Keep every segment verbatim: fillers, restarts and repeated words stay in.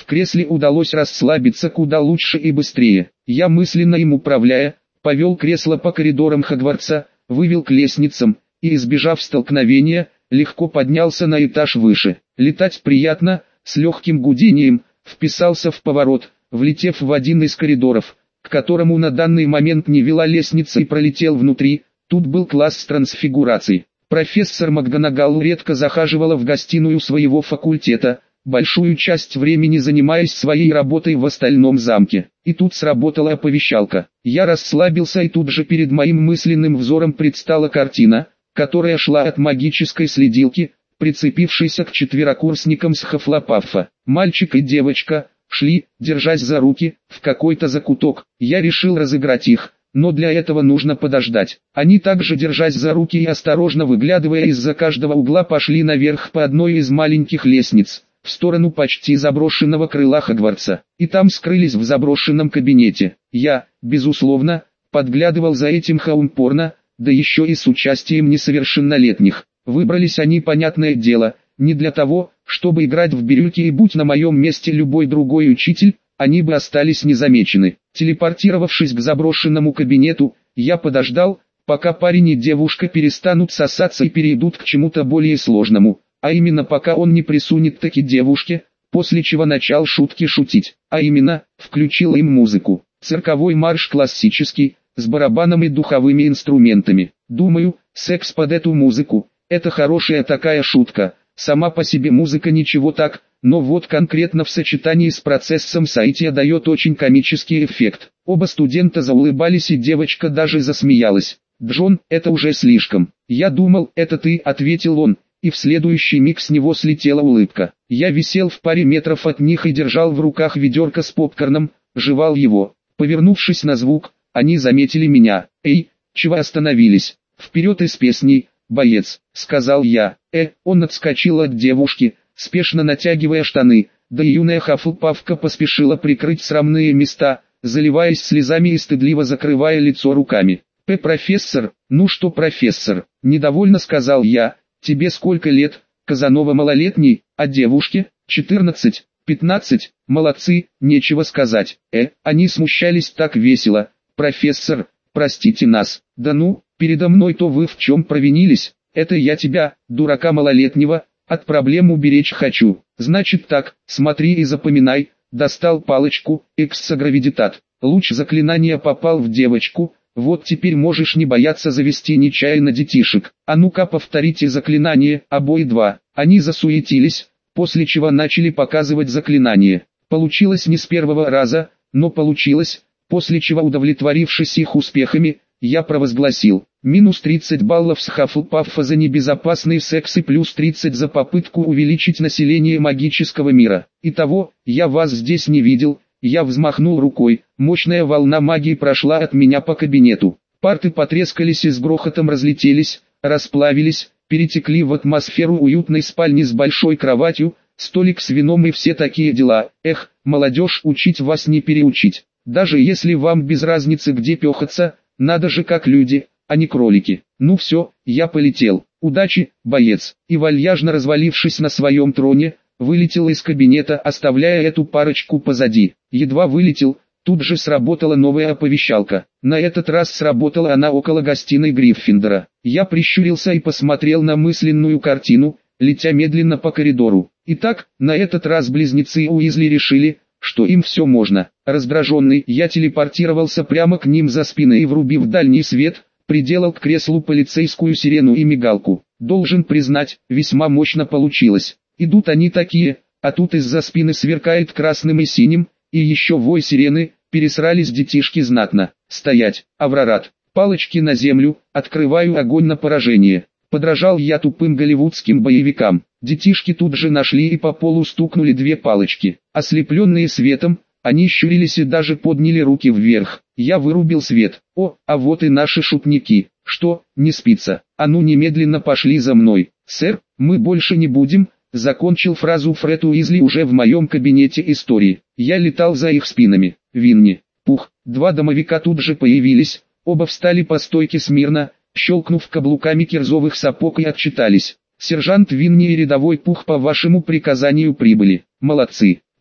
кресле удалось расслабиться куда лучше и быстрее. Я мысленно им управляя, повел кресло по коридорам Хогвартса, вывел к лестницам, и, избежав столкновения, легко поднялся на этаж выше. Летать приятно, с легким гудением, вписался в поворот, влетев в один из коридоров, к которому на данный момент не вела лестница, и пролетел внутри. Тут был класс трансфигурации. Профессор МакГонагал редко захаживала в гостиную своего факультета, большую часть времени занимаясь своей работой в остальном замке. И тут сработала оповещалка. Я расслабился, и тут же перед моим мысленным взором предстала картина, которая шла от магической следилки, прицепившейся к четверокурсникам с Хафлопафа. Мальчик и девочка шли, держась за руки, в какой-то закуток. Я решил разыграть их, но для этого нужно подождать. Они также, держась за руки и осторожно выглядывая из-за каждого угла, пошли наверх по одной из маленьких лестниц, в сторону почти заброшенного крыла Хогвартса, и там скрылись в заброшенном кабинете. Я, безусловно, подглядывал за этим хаумпорно, да еще и с участием несовершеннолетних. Выбрались они, понятное дело, не для того, чтобы играть в бирюльки, и будь на моем месте любой другой учитель, они бы остались незамечены. Телепортировавшись к заброшенному кабинету, я подождал, пока парень и девушка перестанут сосаться и перейдут к чему-то более сложному, а именно пока он не присунет таки девушке, после чего начал шутки шутить, а именно, включил им музыку. Цирковой марш классический, с барабаном и духовыми инструментами. Думаю, секс под эту музыку, это хорошая такая шутка. Сама по себе музыка ничего так, но вот конкретно в сочетании с процессом сайтия дает очень комический эффект. Оба студента заулыбались, и девочка даже засмеялась. «Джон, это уже слишком. Я думал, это ты», — ответил он, и в следующий миг с него слетела улыбка. Я висел в паре метров от них и держал в руках ведерко с попкорном, жевал его. Повернувшись на звук, они заметили меня. «Эй, чего остановились? Вперед и с песней, боец», — сказал я. «Э», он отскочил от девушки, спешно натягивая штаны, да и юная Хафлпафка поспешила прикрыть срамные места, заливаясь слезами и стыдливо закрывая лицо руками. «П. профессор, ну что профессор?» — недовольно сказал я. «Тебе сколько лет, Казанова малолетний, а девушке? четырнадцать, пятнадцать, молодцы, нечего сказать». Э, они смущались так весело. «Профессор, простите нас». «Да ну, передо мной-то вы в чем провинились? Это я тебя, дурака малолетнего, от проблем уберечь хочу. Значит так, смотри и запоминай». Достал палочку, экссагравидитат. Луч заклинания попал в девочку. «Вот теперь можешь не бояться завести нечаянно детишек. А ну-ка повторите заклинание, обои два». Они засуетились, после чего начали показывать заклинание. Получилось не с первого раза, но получилось, после чего, удовлетворившись их успехами, я провозгласил: минус тридцать баллов с Хафлпаффа за небезопасный секс и плюс тридцать за попытку увеличить население магического мира. Итого, я вас здесь не видел. Я взмахнул рукой, мощная волна магии прошла от меня по кабинету. Парты потрескались и с грохотом разлетелись, расплавились, перетекли в атмосферу уютной спальни с большой кроватью, столик с вином и все такие дела. Эх, молодежь, учить вас не переучить. Даже если вам без разницы где пехаться, надо же как люди, а не кролики. Ну все, я полетел. Удачи, боец. И вальяжно развалившись на своем троне, вылетел из кабинета, оставляя эту парочку позади. Едва вылетел, тут же сработала новая оповещалка. На этот раз сработала она около гостиной Гриффиндора. Я прищурился и посмотрел на мысленную картину, летя медленно по коридору. Итак, на этот раз близнецы Уизли решили, что им все можно. Раздраженный, я телепортировался прямо к ним за спиной и, врубив дальний свет, приделал к креслу полицейскую сирену и мигалку. Должен признать, весьма мощно получилось. Идут они такие, а тут из-за спины сверкает красным и синим, и еще вой сирены, пересрались детишки знатно. Стоять, Аврорат, палочки на землю, открываю огонь на поражение. Подражал я тупым голливудским боевикам. Детишки тут же нашли и по полу стукнули две палочки. Ослепленные светом, они щурились и даже подняли руки вверх. Я вырубил свет. О, а вот и наши шутники. Что, не спится? А ну немедленно пошли за мной. Сэр, мы больше не будем... Закончил фразу Фред Уизли уже в моем кабинете истории. Я летал за их спинами. Винни, Пух, два домовика тут же появились, оба встали по стойке смирно, щелкнув каблуками кирзовых сапог, и отчитались. Сержант Винни и рядовой Пух по вашему приказанию прибыли. Молодцы.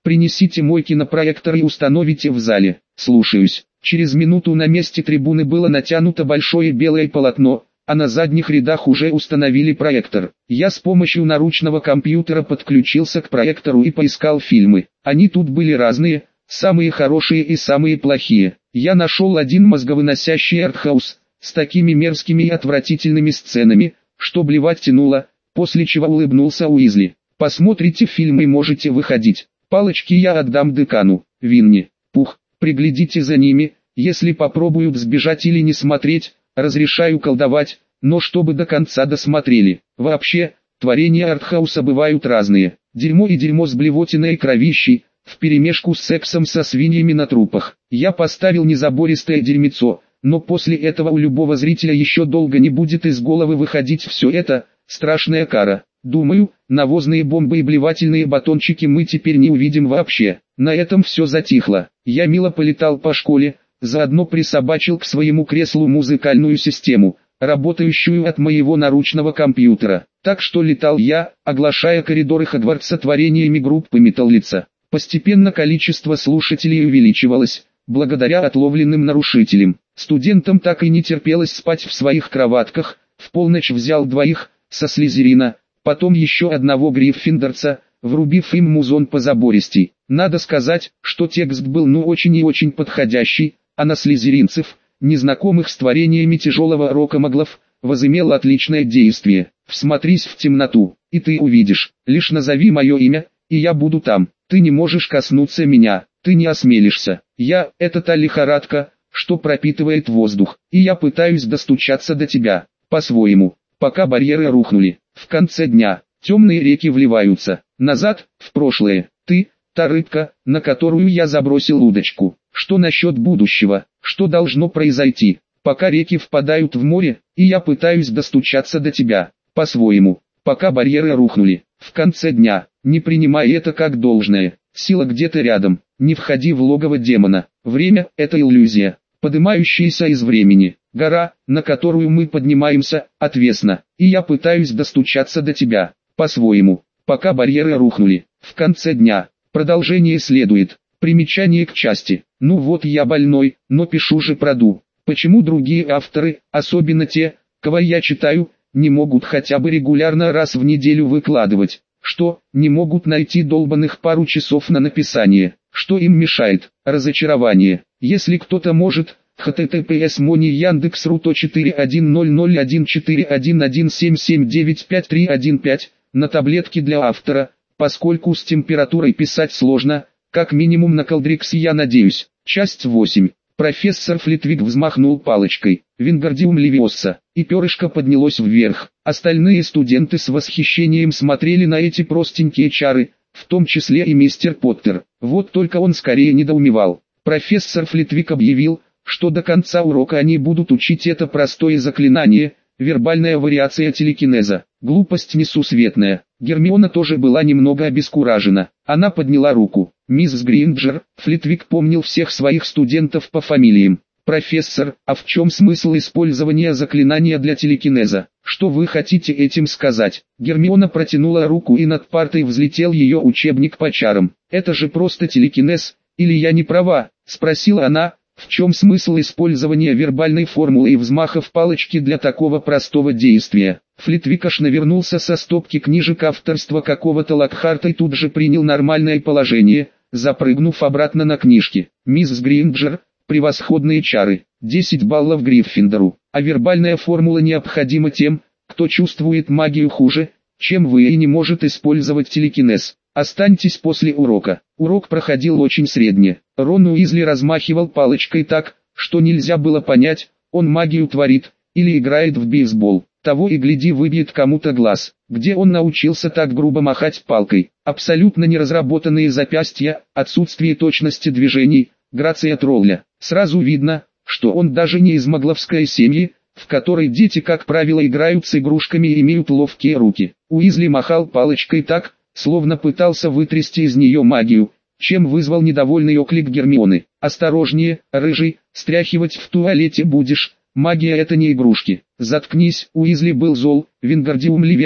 принесите мой кинопроектор и установите в зале. Слушаюсь. Через минуту на месте трибуны было натянуто большое белое полотно, а на задних рядах уже установили проектор. Я с помощью наручного компьютера подключился к проектору и поискал фильмы. Они тут были разные, самые хорошие и самые плохие. Я нашел один мозговыносящий артхаус, с такими мерзкими и отвратительными сценами, что блевать тянуло, после чего улыбнулся Уизли. Посмотрите фильм и можете выходить. Палочки я отдам декану, Винни, Пух, приглядите за ними, если попробуют сбежать или не смотреть, разрешаю колдовать, но чтобы до конца досмотрели. Вообще, творения артхауса бывают разные. Дерьмо и дерьмо с блевотиной и кровищей, вперемешку с сексом со свиньями на трупах. Я поставил незабористое дерьмецо, но после этого у любого зрителя еще долго не будет из головы выходить все это, страшная кара. Думаю, навозные бомбы и блевательные батончики мы теперь не увидим вообще. На этом все затихло. Я мило полетал по школе, заодно присобачил к своему креслу музыкальную систему, работающую от моего наручного компьютера. Так что летал я, оглашая коридоры Хогвартса творениями группы Металлица. Постепенно количество слушателей увеличивалось, благодаря отловленным нарушителям. Студентам так и не терпелось спать в своих кроватках. В полночь взял двоих, со Слизерина, потом еще одного гриффиндорца, врубив им музон позабористей. Надо сказать, что текст был ну очень и очень подходящий, а на слизеринцев, незнакомых с творениями тяжелого рока маглов, возымел отличное действие. Всмотрись в темноту, и ты увидишь. Лишь назови мое имя, и я буду там. Ты не можешь коснуться меня, ты не осмелишься. Я — это та лихорадка, что пропитывает воздух, и я пытаюсь достучаться до тебя, по-своему, пока барьеры рухнули. В конце дня, темные реки вливаются, назад, в прошлое. Ты — та рыбка, на которую я забросил удочку. Что насчет будущего, что должно произойти, пока реки впадают в море, и я пытаюсь достучаться до тебя, по-своему, пока барьеры рухнули. В конце дня, не принимай это как должное, сила где-то рядом, не входи в логово демона. Время — это иллюзия, поднимающаяся из времени. Гора, на которую мы поднимаемся, отвесна, и я пытаюсь достучаться до тебя, по-своему, пока барьеры рухнули. В конце дня, продолжение следует. Примечание к части. Ну вот я больной, но пишу же правду. Почему другие авторы, особенно те, кого я читаю, не могут хотя бы регулярно раз в неделю выкладывать? Что, не могут найти долбанных пару часов на написание? Что им мешает? Разочарование. Если кто-то может, https мони яндекс.ру то четыре один ноль ноль один четыре один один семь семь девять пять три один пять, на таблетке для автора, поскольку с температурой писать сложно, как минимум на Колдриксе я надеюсь. Часть восемь. Профессор Флитвик взмахнул палочкой, Вингардиум левиоса, и перышко поднялось вверх. Остальные студенты с восхищением смотрели на эти простенькие чары, в том числе и мистер Поттер. Вот только он скорее недоумевал. Профессор Флитвик объявил, что до конца урока они будут учить это простое заклинание, вербальная вариация телекинеза. Глупость несусветная. Гермиона тоже была немного обескуражена. Она подняла руку. «Мисс Гринджер», Флитвик помнил всех своих студентов по фамилиям. «Профессор, а в чем смысл использования заклинания для телекинеза? Что вы хотите этим сказать?» Гермиона протянула руку, и над партой взлетел ее учебник по чарам. «Это же просто телекинез, или я не права?» — спросила она. В чем смысл использования вербальной формулы и взмахов палочки для такого простого действия? Флитвик аж навернулся со стопки книжек авторства какого-то Локхарта и тут же принял нормальное положение, запрыгнув обратно на книжки. «Мисс Гринджер, превосходные чары, десять баллов Гриффиндору, а вербальная формула необходима тем, кто чувствует магию хуже, чем вы и не может использовать телекинез. Останьтесь после урока». Урок проходил очень средне. Рон Уизли размахивал палочкой так, что нельзя было понять, он магию творит, или играет в бейсбол. Того и гляди выбьет кому-то глаз. Где он научился так грубо махать палкой? Абсолютно неразработанные запястья, отсутствие точности движений, грация тролля. Сразу видно, что он даже не из магловской семьи, в которой дети как правило играют с игрушками и имеют ловкие руки. Уизли махал палочкой так, словно пытался вытрясти из нее магию, чем вызвал недовольный оклик Гермионы. «Осторожнее, рыжий, стряхивать в туалете будешь, магия это не игрушки». «Заткнись», Уизли был зол, Вингардиум левиоса,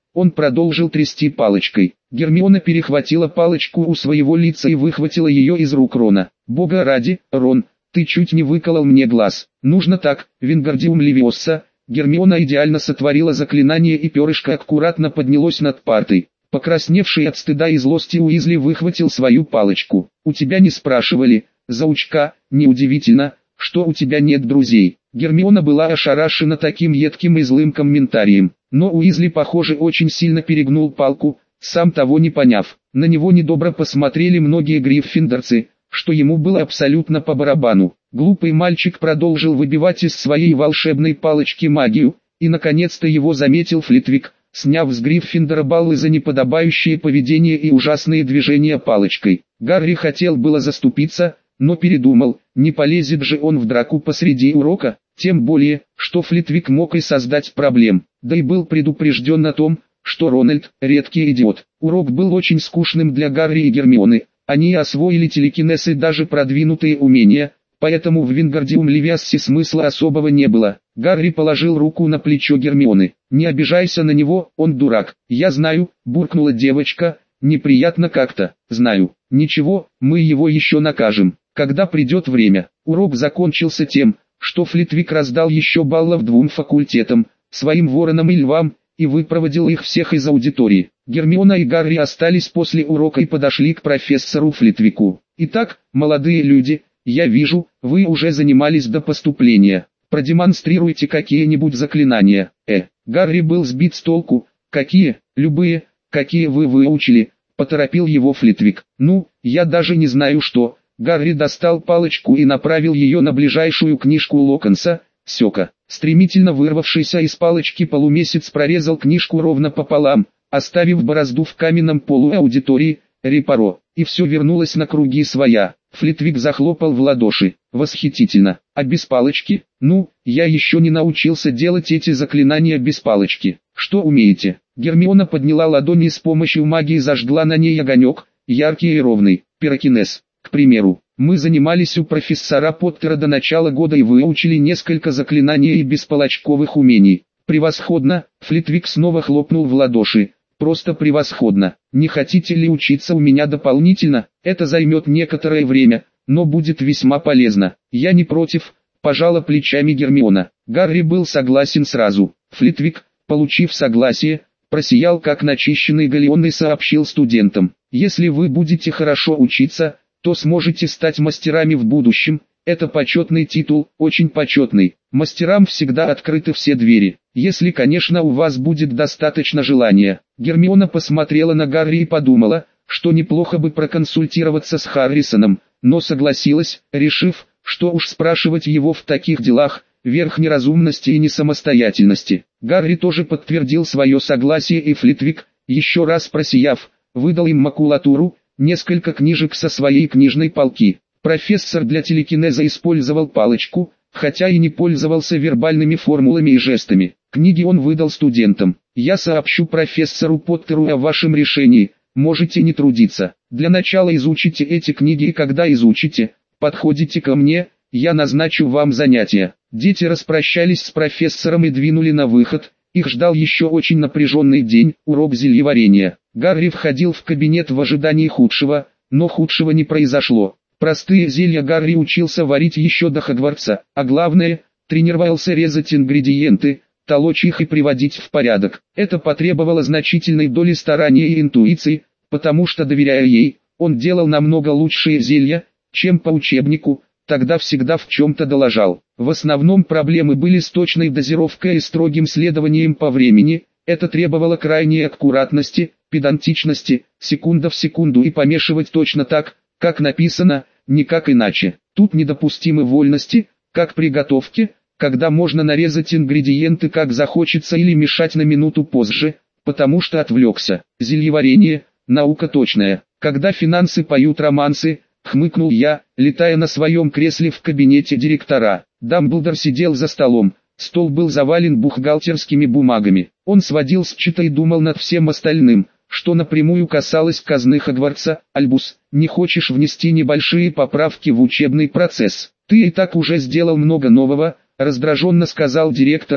Он продолжил трясти палочкой. Гермиона перехватила палочку у своего лица и выхватила ее из рук Рона. «Бога ради, Рон, ты чуть не выколол мне глаз. Нужно так, Вингардиум Левиоса». Гермиона идеально сотворила заклинание, и перышко аккуратно поднялось над партой. Покрасневший от стыда и злости Уизли выхватил свою палочку. «У тебя не спрашивали, заучка, неудивительно, что у тебя нет друзей». Гермиона была ошарашена таким едким и злым комментарием, но Уизли, похоже, очень сильно перегнул палку, сам того не поняв. На него недобро посмотрели многие гриффиндорцы, что ему было абсолютно по барабану. Глупый мальчик продолжил выбивать из своей волшебной палочки магию, и наконец-то его заметил Флитвик, сняв с Гриффиндора баллы за неподобающее поведение и ужасные движения палочкой. Гарри хотел было заступиться, но передумал, не полезет же он в драку посреди урока, тем более, что Флитвик мог и создать проблем, да и был предупрежден о том, что Рональд – редкий идиот. Урок был очень скучным для Гарри и Гермионы, они освоили телекинез и даже продвинутые умения, поэтому в Вингардиум Левиасе смысла особого не было. Гарри положил руку на плечо Гермионы. «Не обижайся на него, он дурак». «Я знаю», – буркнула девочка, – «неприятно как-то». «Знаю. Ничего, мы его еще накажем, когда придет время». Урок закончился тем, что Флитвик раздал еще баллов двум факультетам, своим воронам и львам, и выпроводил их всех из аудитории. Гермиона и Гарри остались после урока и подошли к профессору Флитвику. «Итак, молодые люди, я вижу, вы уже занимались до поступления. Продемонстрируйте какие-нибудь заклинания». Э, Гарри был сбит с толку. «Какие? Любые, какие вы выучили», — поторопил его Флитвик. «Ну, я даже не знаю что». Гарри достал палочку и направил ее на ближайшую книжку Локонса, Сёка. Стремительно вырвавшийся из палочки полумесяц прорезал книжку ровно пополам, оставив борозду в каменном полу аудитории, репаро, и все вернулось на круги своя. Флитвик захлопал в ладоши. «Восхитительно! А без палочки? Ну, я еще не научился делать эти заклинания без палочки. Что умеете?» Гермиона подняла ладони и с помощью магии зажгла на ней огонек, яркий и ровный, пирокинез. «К примеру, мы занимались у профессора Поттера до начала года и выучили несколько заклинаний и беспалочковых умений». «Превосходно!» Флитвик снова хлопнул в ладоши. «Просто превосходно! Не хотите ли учиться у меня дополнительно? Это займет некоторое время, но будет весьма полезно». «Я не против», – пожала плечами Гермиона. Гарри был согласен сразу. Флитвик, получив согласие, просиял как начищенный галеон и сообщил студентам: «Если вы будете хорошо учиться, то сможете стать мастерами в будущем. Это почетный титул, очень почетный. Мастерам всегда открыты все двери, если, конечно, у вас будет достаточно желания». Гермиона посмотрела на Гарри и подумала, что неплохо бы проконсультироваться с Харрисоном, но согласилась, решив, что уж спрашивать его в таких делах – верх неразумности и несамостоятельности. Гарри тоже подтвердил свое согласие, и Флитвик, еще раз просияв, выдал им макулатуру, несколько книжек со своей книжной полки. Профессор для телекинеза использовал палочку, хотя и не пользовался вербальными формулами и жестами. Книги он выдал студентам. «Я сообщу профессору Поттеру о вашем решении, можете не трудиться. Для начала изучите эти книги, и когда изучите, подходите ко мне, я назначу вам занятия». Дети распрощались с профессором и двинули на выход. Их ждал еще очень напряженный день, урок зельеварения. Гарри входил в кабинет в ожидании худшего, но худшего не произошло. Простые зелья Гарри учился варить еще до Хогвартса, а главное, тренировался резать ингредиенты, толочь их и приводить в порядок. Это потребовало значительной доли старания и интуиции, потому что, доверяя ей, он делал намного лучшие зелья, чем по учебнику, тогда всегда в чем-то долажал. В основном проблемы были с точной дозировкой и строгим следованием по времени. Это требовало крайней аккуратности, педантичности, секунда в секунду, и помешивать точно так, как написано, никак иначе. Тут недопустимы вольности, как при готовке, когда можно нарезать ингредиенты как захочется или мешать на минуту позже, потому что отвлекся. Зельеварение – наука точная. Когда финансы поют романсы, хмыкнул я, летая на своем кресле в кабинете директора. Дамблдор сидел за столом. Стол был завален бухгалтерскими бумагами. Он сводил счеты и думал над всем остальным, что напрямую касалось казны Хогвартса. «Альбус, не хочешь внести небольшие поправки в учебный процесс? Ты и так уже сделал много нового», — раздраженно сказал директор,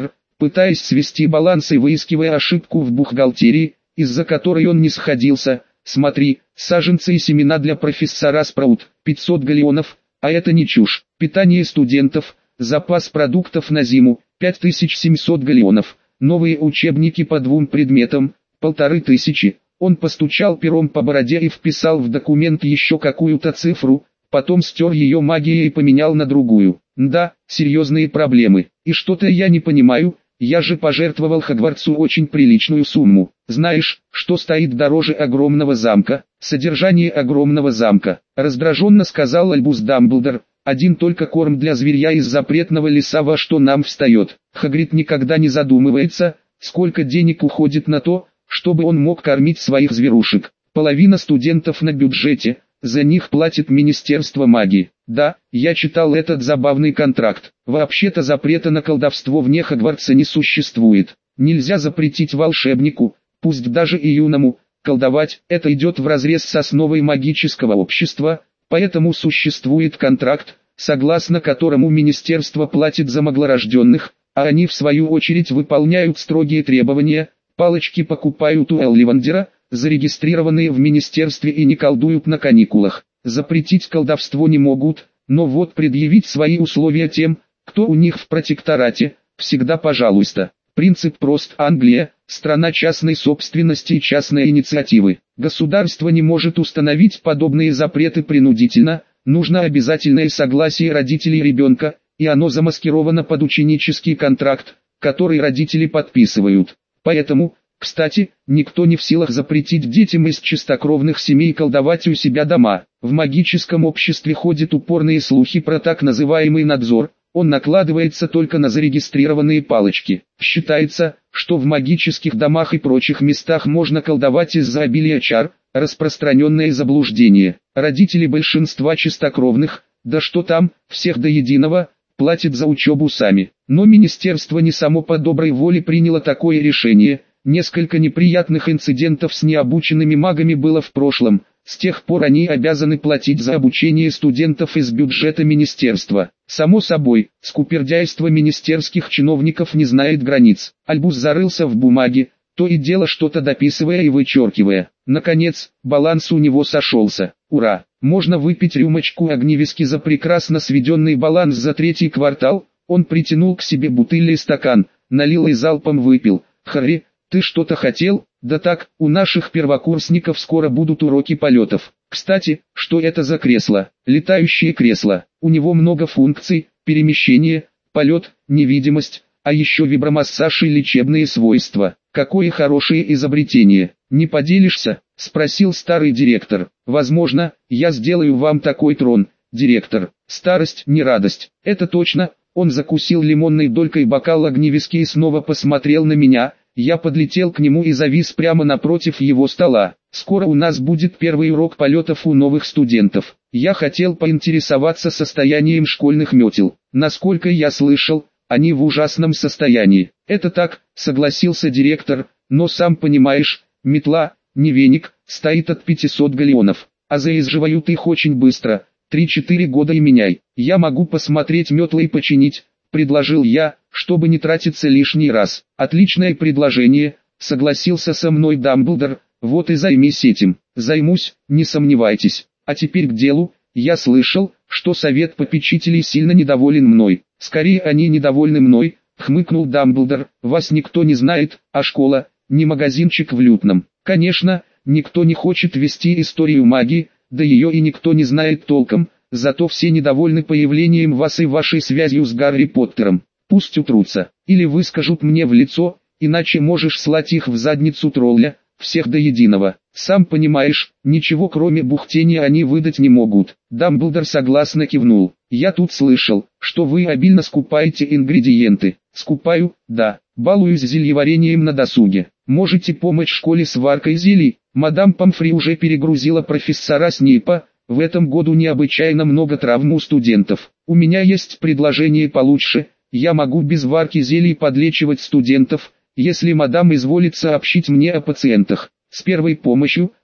пытаясь свести баланс и выискивая ошибку в бухгалтерии, из-за которой он не сходился. Смотри, саженцы и семена для профессора Спраут, пятьсот галлеонов, а это не чушь. Питание студентов, запас продуктов на зиму, пять тысяч семьсот галлеонов. Новые учебники по двум предметам, полторы тысячи. Он постучал пером по бороде и вписал в документ еще какую-то цифру, потом стер ее магией и поменял на другую. Да, серьезные проблемы. И что-то я не понимаю, я же пожертвовал Хогвартсу очень приличную сумму. Знаешь, что стоит дороже огромного замка? Содержание огромного замка. Раздраженно сказал Альбус Дамблдор. Один только корм для зверья из запретного леса, во что нам встает. Хагрид никогда не задумывается, сколько денег уходит на то, чтобы он мог кормить своих зверушек. Половина студентов на бюджете, за них платит Министерство магии. Да, я читал этот забавный контракт. Вообще-то запрета на колдовство вне Хогвартса не существует. Нельзя запретить волшебнику, пусть даже и юному, колдовать. Это идет вразрез с основой магического общества, поэтому существует контракт, согласно которому министерство платит за маглорожденных, а они в свою очередь выполняют строгие требования. Палочки покупают у Элливандера, зарегистрированные в министерстве, и не колдуют на каникулах. Запретить колдовство не могут, но вот предъявить свои условия тем, кто у них в протекторате, всегда пожалуйста. Принцип прост. Англия – страна частной собственности и частной инициативы. Государство не может установить подобные запреты принудительно, нужно обязательное согласие родителей ребенка, и оно замаскировано под ученический контракт, который родители подписывают. Поэтому, кстати, никто не в силах запретить детям из чистокровных семей колдовать у себя дома. В магическом обществе ходят упорные слухи про так называемый надзор, он накладывается только на зарегистрированные палочки. Считается, что в магических домах и прочих местах можно колдовать из-за обилия чар, распространенное заблуждение. Родители большинства чистокровных, да что там, всех до единого, платят за учебу сами. Но министерство не само по доброй воле приняло такое решение. Несколько неприятных инцидентов с необученными магами было в прошлом. С тех пор они обязаны платить за обучение студентов из бюджета министерства. Само собой, скупердяйство министерских чиновников не знает границ. Альбус зарылся в бумаге, то и дело что-то дописывая и вычеркивая. Наконец, баланс у него сошелся. Ура! Можно выпить рюмочку огневиски за прекрасно сведенный баланс за третий квартал. Он притянул к себе бутыль и стакан, налил и залпом выпил. Харри, ты что-то хотел? Да так, у наших первокурсников скоро будут уроки полетов. Кстати, что это за кресло? Летающее кресло. У него много функций: перемещение, полет, невидимость, а еще вибромассаж и лечебные свойства. Какое хорошее изобретение. Не поделишься? Спросил старый директор. Возможно, я сделаю вам такой трон, директор. Старость не радость. Это точно. Он закусил лимонной долькой бокал огневиски и снова посмотрел на меня. Я подлетел к нему и завис прямо напротив его стола. Скоро у нас будет первый урок полетов у новых студентов. Я хотел поинтересоваться состоянием школьных метел. Насколько я слышал, они в ужасном состоянии. Это так, согласился директор, но сам понимаешь, метла, не веник, стоит от пятисот галлеонов, а заезживают их очень быстро. Три-четыре года и меняй. Я могу посмотреть метлы и починить, предложил я, чтобы не тратиться лишний раз. Отличное предложение, согласился со мной Дамблдор. Вот и займись этим. Займусь, не сомневайтесь. А теперь к делу. Я слышал, что совет попечителей сильно недоволен мной. Скорее они недовольны мной, хмыкнул Дамблдор. Вас никто не знает, а школа не магазинчик в Лютном. Конечно, никто не хочет вести историю магии, да ее и никто не знает толком, зато все недовольны появлением вас и вашей связью с Гарри Поттером. Пусть утрутся, или выскажут мне в лицо, иначе можешь слать их в задницу тролля, всех до единого. Сам понимаешь, ничего кроме бухтения они выдать не могут. Дамблдор согласно кивнул. Я тут слышал, что вы обильно скупаете ингредиенты. Скупаю, да, балуюсь зельеварением на досуге. Можете помочь школе с варкой зелий? Мадам Помфри уже перегрузила профессора Снейпа. В этом году необычайно много травм у студентов. У меня есть предложение получше. Я могу без варки зелий подлечивать студентов, если мадам изволит сообщить мне о пациентах. С первой помощью,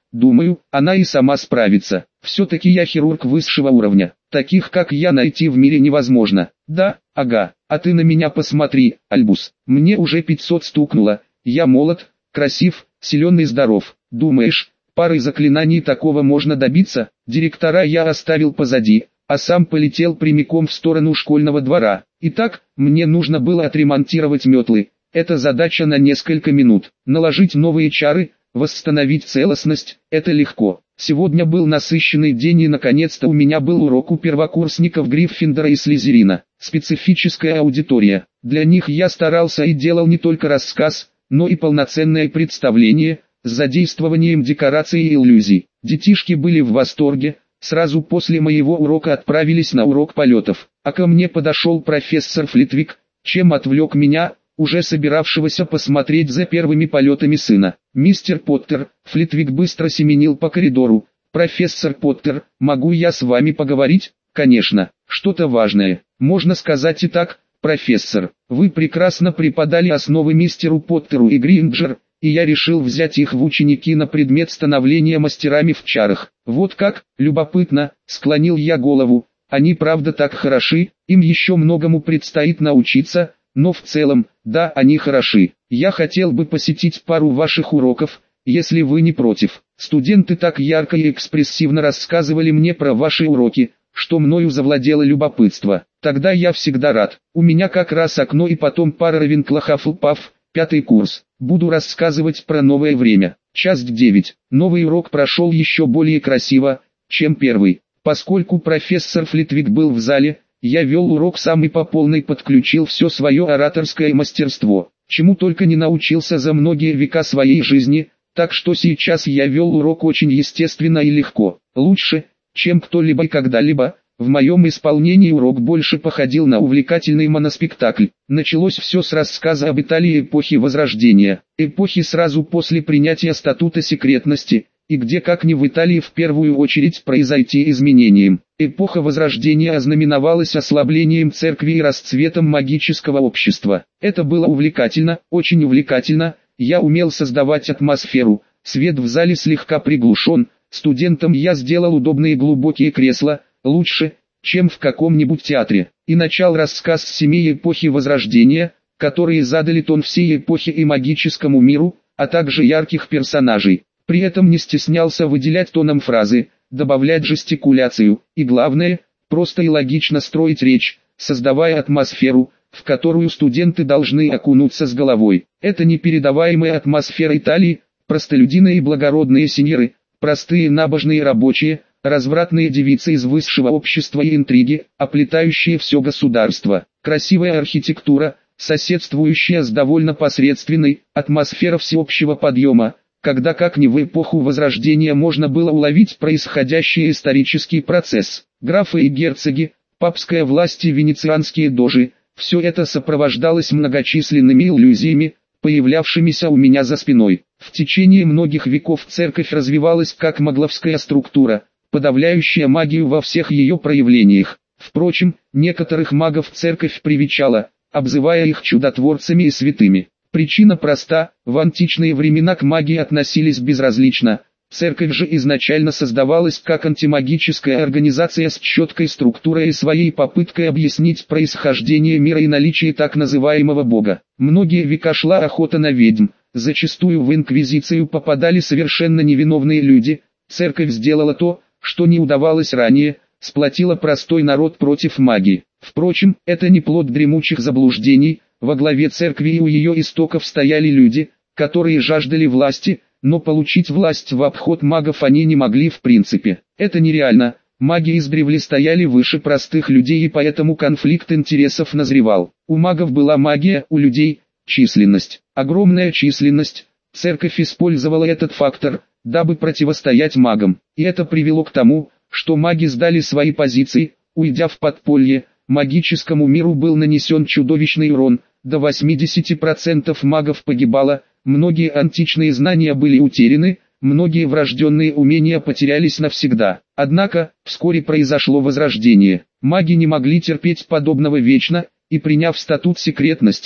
думаю, она и сама справится. Все-таки я хирург высшего уровня. Таких как я найти в мире невозможно. Да, ага, а ты на меня посмотри, Альбус. Мне уже пятьсот стукнуло. Я молод, красив, силен и здоров. Думаешь, парой заклинаний такого можно добиться? Директора я оставил позади, а сам полетел прямиком в сторону школьного двора. Итак, мне нужно было отремонтировать метлы. Это задача на несколько минут. Наложить новые чары, восстановить целостность – это легко. Сегодня был насыщенный день и наконец-то у меня был урок у первокурсников Гриффиндора и Слизерина. Специфическая аудитория. Для них я старался и делал не только рассказ, но и полноценное представление, с задействованием декораций и иллюзий. Детишки были в восторге, сразу после моего урока отправились на урок полетов. А ко мне подошел профессор Флитвик, чем отвлек меня, уже собиравшегося посмотреть за первыми полетами сына. «Мистер Поттер», Флитвик быстро семенил по коридору. «Профессор Поттер, могу я с вами поговорить?» «Конечно, что-то важное. Можно сказать и так, профессор. Вы прекрасно преподали основы мистеру Поттеру и Гринджер, и я решил взять их в ученики на предмет становления мастерами в чарах». «Вот как, любопытно», склонил я голову. «Они правда так хороши, им еще многому предстоит научиться». Но в целом, да, они хороши. Я хотел бы посетить пару ваших уроков, если вы не против. Студенты так ярко и экспрессивно рассказывали мне про ваши уроки, что мною завладело любопытство. Тогда я всегда рад. У меня как раз окно и потом пара Равенкло-Хаффлпафф, пятый курс. Буду рассказывать про новое время. Часть девять. Новый урок прошел еще более красиво, чем первый. Поскольку профессор Флитвик был в зале, я вел урок сам и по полной подключил все свое ораторское мастерство, чему только не научился за многие века своей жизни, так что сейчас я вел урок очень естественно и легко, лучше, чем кто-либо и когда-либо. В моем исполнении урок больше походил на увлекательный моноспектакль. Началось все с рассказа об Италии эпохи Возрождения, эпохи сразу после принятия статута секретности, и где как ни в Италии в первую очередь произойти изменением. Эпоха Возрождения ознаменовалась ослаблением церкви и расцветом магического общества. Это было увлекательно, очень увлекательно, я умел создавать атмосферу, свет в зале слегка приглушен, студентам я сделал удобные глубокие кресла, лучше, чем в каком-нибудь театре, и начал рассказ с семи эпохи Возрождения, которые задали тон всей эпохе и магическому миру, а также ярких персонажей. При этом не стеснялся выделять тоном фразы, добавлять жестикуляцию, и главное, просто и логично строить речь, создавая атмосферу, в которую студенты должны окунуться с головой. Это непередаваемая атмосфера Италии, простолюдины и благородные сеньоры, простые набожные рабочие, развратные девицы из высшего общества и интриги, оплетающие все государство, красивая архитектура, соседствующая с довольно посредственной, атмосфера всеобщего подъема, когда как ни в эпоху Возрождения можно было уловить происходящий исторический процесс. Графы и герцоги, папская власть и венецианские дожи, все это сопровождалось многочисленными иллюзиями, появлявшимися у меня за спиной. В течение многих веков церковь развивалась как магловская структура, подавляющая магию во всех ее проявлениях. Впрочем, некоторых магов церковь привечала, обзывая их чудотворцами и святыми. Причина проста, в античные времена к магии относились безразлично, церковь же изначально создавалась как антимагическая организация с четкой структурой и своей попыткой объяснить происхождение мира и наличие так называемого бога. Многие века шла охота на ведьм, зачастую в инквизицию попадали совершенно невиновные люди, церковь сделала то, что не удавалось ранее, сплотила простой народ против магии. Впрочем, это не плод дремучих заблуждений. Во главе церкви и у ее истоков стояли люди, которые жаждали власти, но получить власть в обход магов они не могли в принципе. Это нереально, маги издревле стояли выше простых людей и поэтому конфликт интересов назревал. У магов была магия, у людей – численность. Огромная численность. Церковь использовала этот фактор, дабы противостоять магам. И это привело к тому, что маги сдали свои позиции, уйдя в подполье. Магическому миру был нанесен чудовищный урон. До восьмидесяти процентов магов погибало, многие античные знания были утеряны, многие врожденные умения потерялись навсегда. Однако, вскоре произошло возрождение. Маги не могли терпеть подобного вечно, и приняв статут секретности,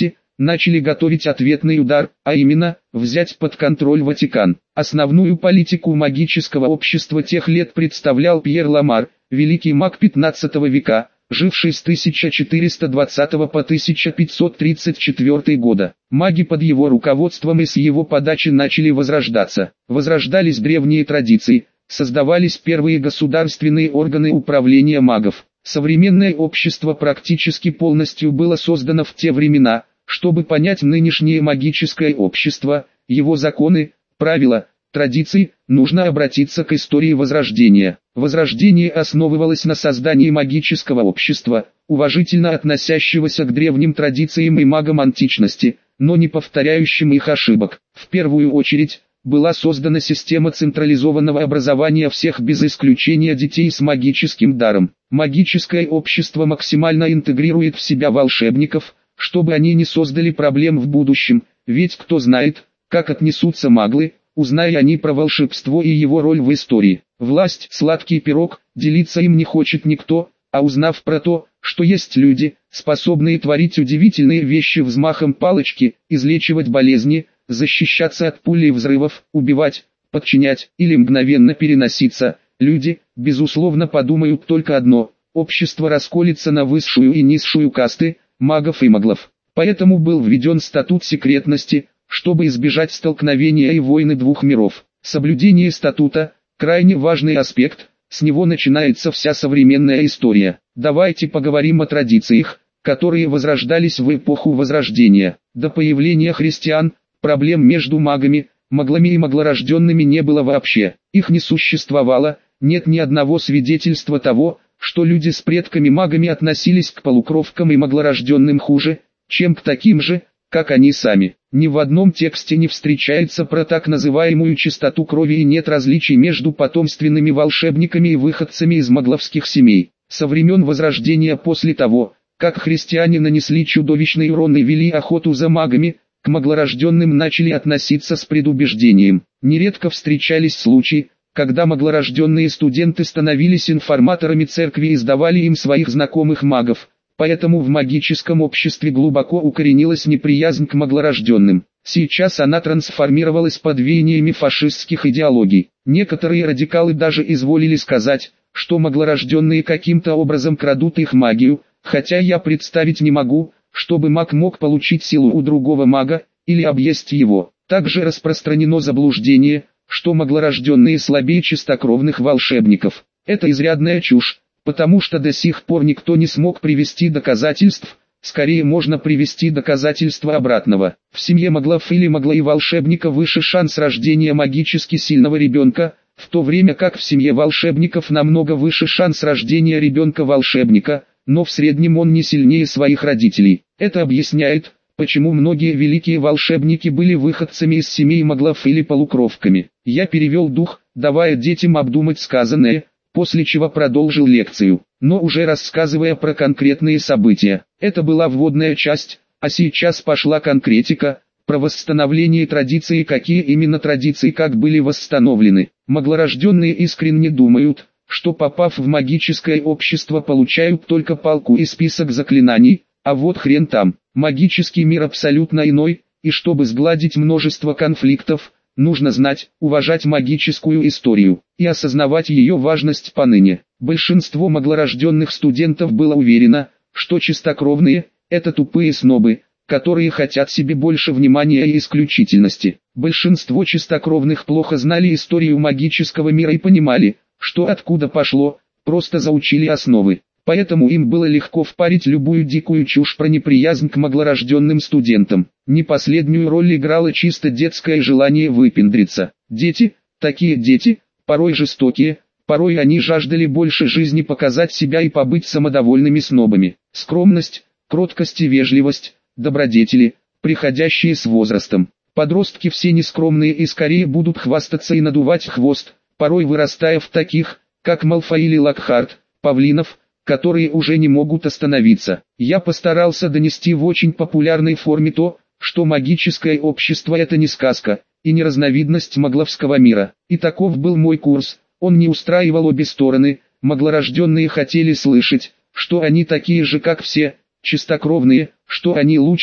начали готовить ответный удар, а именно, взять под контроль Ватикан. Основную политику магического общества тех лет представлял Пьер Ламар, великий маг пятнадцатого века, живший с тысяча четыреста двадцатого по тысяча пятьсот тридцать четвёртый года. Маги под его руководством и с его подачи начали возрождаться. Возрождались древние традиции, создавались первые государственные органы управления магов. Современное общество практически полностью было создано в те времена, чтобы понять нынешнее магическое общество, его законы, правила, традиции, нужно обратиться к истории Возрождения. Возрождение основывалось на создании магического общества, уважительно относящегося к древним традициям и магам античности, но не повторяющим их ошибок. В первую очередь, была создана система централизованного образования всех без исключения детей с магическим даром. Магическое общество максимально интегрирует в себя волшебников, чтобы они не создали проблем в будущем, ведь кто знает, как отнесутся маглы, узная они про волшебство и его роль в истории. Власть, сладкий пирог, делиться им не хочет никто, а узнав про то, что есть люди, способные творить удивительные вещи взмахом палочки, излечивать болезни, защищаться от пуль и взрывов, убивать, подчинять или мгновенно переноситься, люди, безусловно, подумают только одно: общество расколется на высшую и низшую касты, магов и маглов. Поэтому был введен статут секретности, чтобы избежать столкновения и войны двух миров. Соблюдение статута – крайне важный аспект, с него начинается вся современная история. Давайте поговорим о традициях, которые возрождались в эпоху Возрождения. До появления христиан, проблем между магами, маглами и маглорожденными не было вообще. Их не существовало, нет ни одного свидетельства того, что люди с предками-магами относились к полукровкам и маглорожденным хуже, чем к таким же, как они сами. Ни в одном тексте не встречается про так называемую чистоту крови и нет различий между потомственными волшебниками и выходцами из магловских семей. Со времен Возрождения, после того, как христиане нанесли чудовищный урон и вели охоту за магами, к маглорожденным начали относиться с предубеждением. Нередко встречались случаи, когда маглорожденные студенты становились информаторами церкви и сдавали им своих знакомых магов. Поэтому в магическом обществе глубоко укоренилась неприязнь к маглорожденным. Сейчас она трансформировалась под веяниями фашистских идеологий. Некоторые радикалы даже изволили сказать, что маглорожденные каким-то образом крадут их магию, хотя я представить не могу, чтобы маг мог получить силу у другого мага, или объесть его. Также распространено заблуждение, что маглорожденные слабее чистокровных волшебников. Это изрядная чушь. Потому что до сих пор никто не смог привести доказательств, скорее можно привести доказательства обратного. В семье маглов или магла и волшебника выше шанс рождения магически сильного ребенка, в то время как в семье волшебников намного выше шанс рождения ребенка-волшебника, но в среднем он не сильнее своих родителей. Это объясняет, почему многие великие волшебники были выходцами из семей маглов или полукровками. Я перевел дух, давая детям обдумать сказанное, после чего продолжил лекцию, но уже рассказывая про конкретные события. Это была вводная часть, а сейчас пошла конкретика, про восстановление традиций, какие именно традиции как были восстановлены. Маглорожденные искренне думают, что попав в магическое общество получают только палку и список заклинаний, а вот хрен там. Магический мир абсолютно иной, и чтобы сгладить множество конфликтов, нужно знать, уважать магическую историю и осознавать ее важность поныне. Большинство маглорожденных студентов было уверено, что чистокровные – это тупые снобы, которые хотят себе больше внимания и исключительности. Большинство чистокровных плохо знали историю магического мира и понимали, что откуда пошло, просто заучили основы. Поэтому им было легко впарить любую дикую чушь про неприязнь к маглорожденным студентам. Не последнюю роль играло чисто детское желание выпендриться. Дети, такие дети, порой жестокие, порой они жаждали больше жизни показать себя и побыть самодовольными снобами. Скромность, кроткость и вежливость, добродетели, приходящие с возрастом. Подростки все нескромные и скорее будут хвастаться и надувать хвост, порой вырастая в таких, как Малфой или Локхарт, павлинов, которые уже не могут остановиться. Я постарался донести в очень популярной форме то, что магическое общество это не сказка, и не разновидность магловского мира. И таков был мой курс, он не устраивал обе стороны, маглорожденные хотели слышать, что они такие же как все, чистокровные, что они лучше,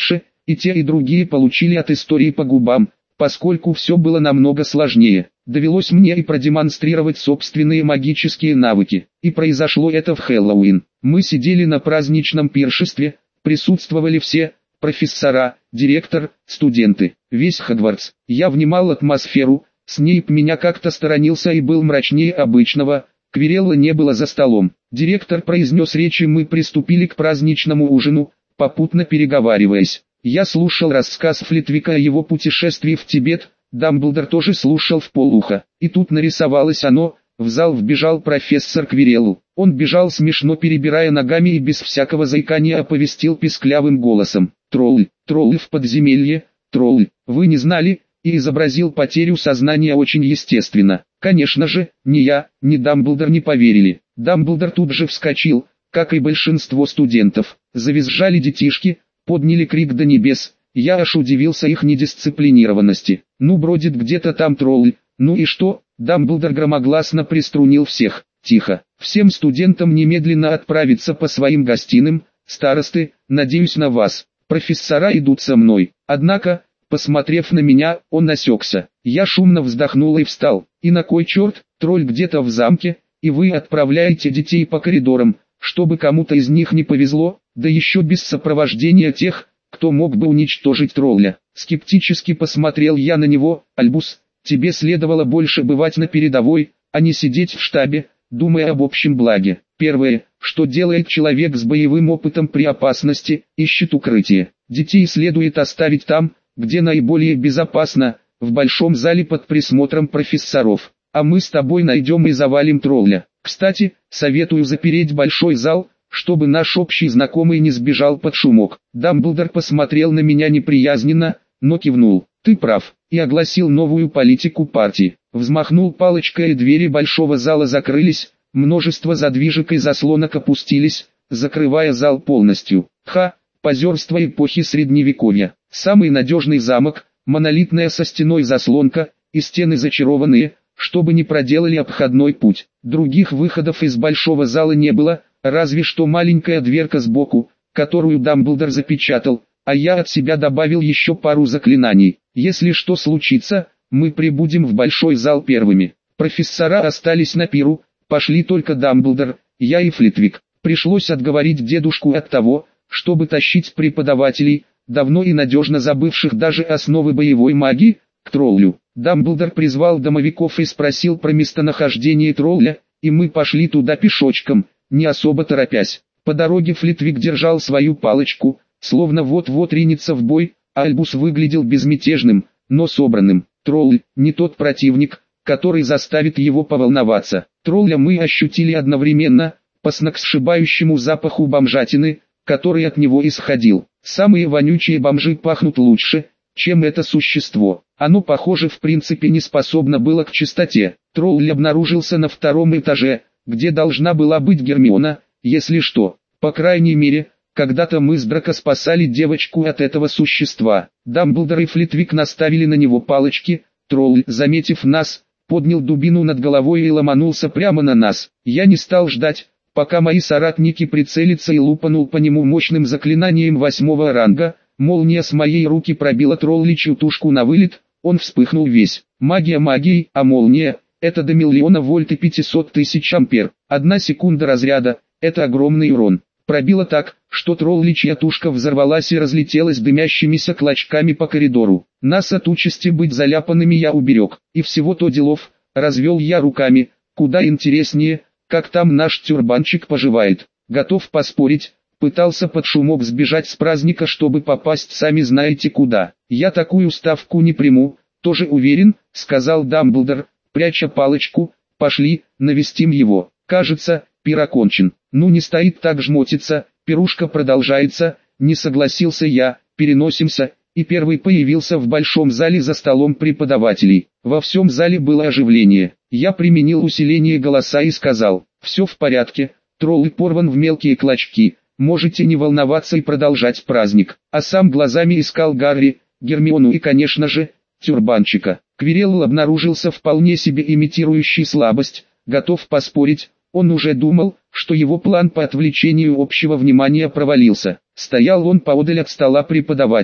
и те и другие получили от истории по губам, поскольку все было намного сложнее. Довелось мне и продемонстрировать собственные магические навыки, и произошло это в Хэллоуин. Мы сидели на праздничном пиршестве, присутствовали все, профессора, директор, студенты, весь Хогвартс. Я внимал атмосферу, Снейп меня как-то сторонился и был мрачнее обычного, Квирелла не было за столом. Директор произнес речь и мы приступили к праздничному ужину, попутно переговариваясь. Я слушал рассказ Флитвика о его путешествии в Тибет, Дамблдор тоже слушал вполуха. И тут нарисовалось оно, в зал вбежал профессор Квирелл. Он бежал смешно перебирая ногами и без всякого заикания оповестил писклявым голосом: «Тролль, тролль в подземелье, тролль, вы не знали?» И изобразил потерю сознания очень естественно. Конечно же, ни я, ни Дамблдор не поверили. Дамблдор тут же вскочил, как и большинство студентов. Завизжали детишки, подняли крик до небес. Я аж удивился их недисциплинированности. Ну бродит где-то там тролль, ну и что? Дамблдор громогласно приструнил всех. Тихо, всем студентам немедленно отправиться по своим гостиным. Старосты, надеюсь на вас. Профессора идут со мной. Однако, посмотрев на меня, он осекся. Я шумно вздохнул и встал. И на кой черт, тролль где-то в замке, и вы отправляете детей по коридорам, чтобы кому-то из них не повезло, да еще без сопровождения тех, кто мог бы уничтожить тролля. Скептически посмотрел я на него. Альбус, тебе следовало больше бывать на передовой, а не сидеть в штабе, думая об общем благе. Первое, что делает человек с боевым опытом при опасности, ищет укрытие. Детей следует оставить там, где наиболее безопасно, в большом зале под присмотром профессоров. А мы с тобой найдем и завалим тролля. Кстати, советую запереть большой зал, чтобы наш общий знакомый не сбежал под шумок. Дамблдор посмотрел на меня неприязненно, но кивнул. Ты прав, и огласил новую политику партии. Взмахнул палочкой, и двери большого зала закрылись, множество задвижек и заслонок опустились, закрывая зал полностью. Ха, позерство эпохи Средневековья. Самый надежный замок, монолитная со стеной заслонка, и стены зачарованные, чтобы не проделали обходной путь. Других выходов из большого зала не было, разве что маленькая дверка сбоку, которую Дамблдор запечатал, а я от себя добавил еще пару заклинаний. Если что случится, мы прибудем в большой зал первыми. Профессора остались на пиру, пошли только Дамблдор, я и Флитвик. Пришлось отговорить дедушку от того, чтобы тащить преподавателей, давно и надежно забывших даже основы боевой магии, к троллю. Дамблдор призвал домовиков и спросил про местонахождение тролля, и мы пошли туда пешочком, не особо торопясь. По дороге Флитвик держал свою палочку, словно вот-вот ринется в бой, а Альбус выглядел безмятежным, но собранным. Тролль, не тот противник, который заставит его поволноваться. Тролля мы ощутили одновременно, по сногсшибающему запаху бомжатины, который от него исходил. Самые вонючие бомжи пахнут лучше, чем это существо. Оно, похоже, в принципе не способно было к чистоте. Тролль обнаружился на втором этаже, где должна была быть Гермиона, если что. По крайней мере, когда-то мы с Драко спасали девочку от этого существа. Дамблдор и Флитвик наставили на него палочки. Тролль, заметив нас, поднял дубину над головой и ломанулся прямо на нас. Я не стал ждать, пока мои соратники прицелятся, и лупанул по нему мощным заклинанием восьмого ранга. Молния с моей руки пробила тролличью тушку на вылет, он вспыхнул весь. Магия магией, а молния — это до миллиона вольт и пятисот тысяч ампер. Одна секунда разряда — это огромный урон. Пробило так, что тролличья тушка взорвалась и разлетелась дымящимися клочками по коридору. Нас от участи быть заляпанными я уберег. И всего-то делов, развел я руками, куда интереснее, как там наш тюрбанчик поживает. Готов поспорить, пытался под шумок сбежать с праздника, чтобы попасть сами знаете куда. Я такую ставку не приму, тоже уверен, сказал Дамблдор, пряча палочку. Пошли, навестим его. Кажется, пир окончен. Ну не стоит так жмотиться, пирушка продолжается, не согласился я. Переносимся, и первый появился в большом зале за столом преподавателей. Во всем зале было оживление. Я применил усиление голоса и сказал: все в порядке, тролль порван в мелкие клочки, можете не волноваться и продолжать праздник. А сам глазами искал Гарри, Гермиону и, конечно же, тюрбанчика. Квирелл обнаружился вполне себе имитирующий слабость, готов поспорить, он уже думал, что его план по отвлечению общего внимания провалился. Стоял он поодаль от стола преподавателей.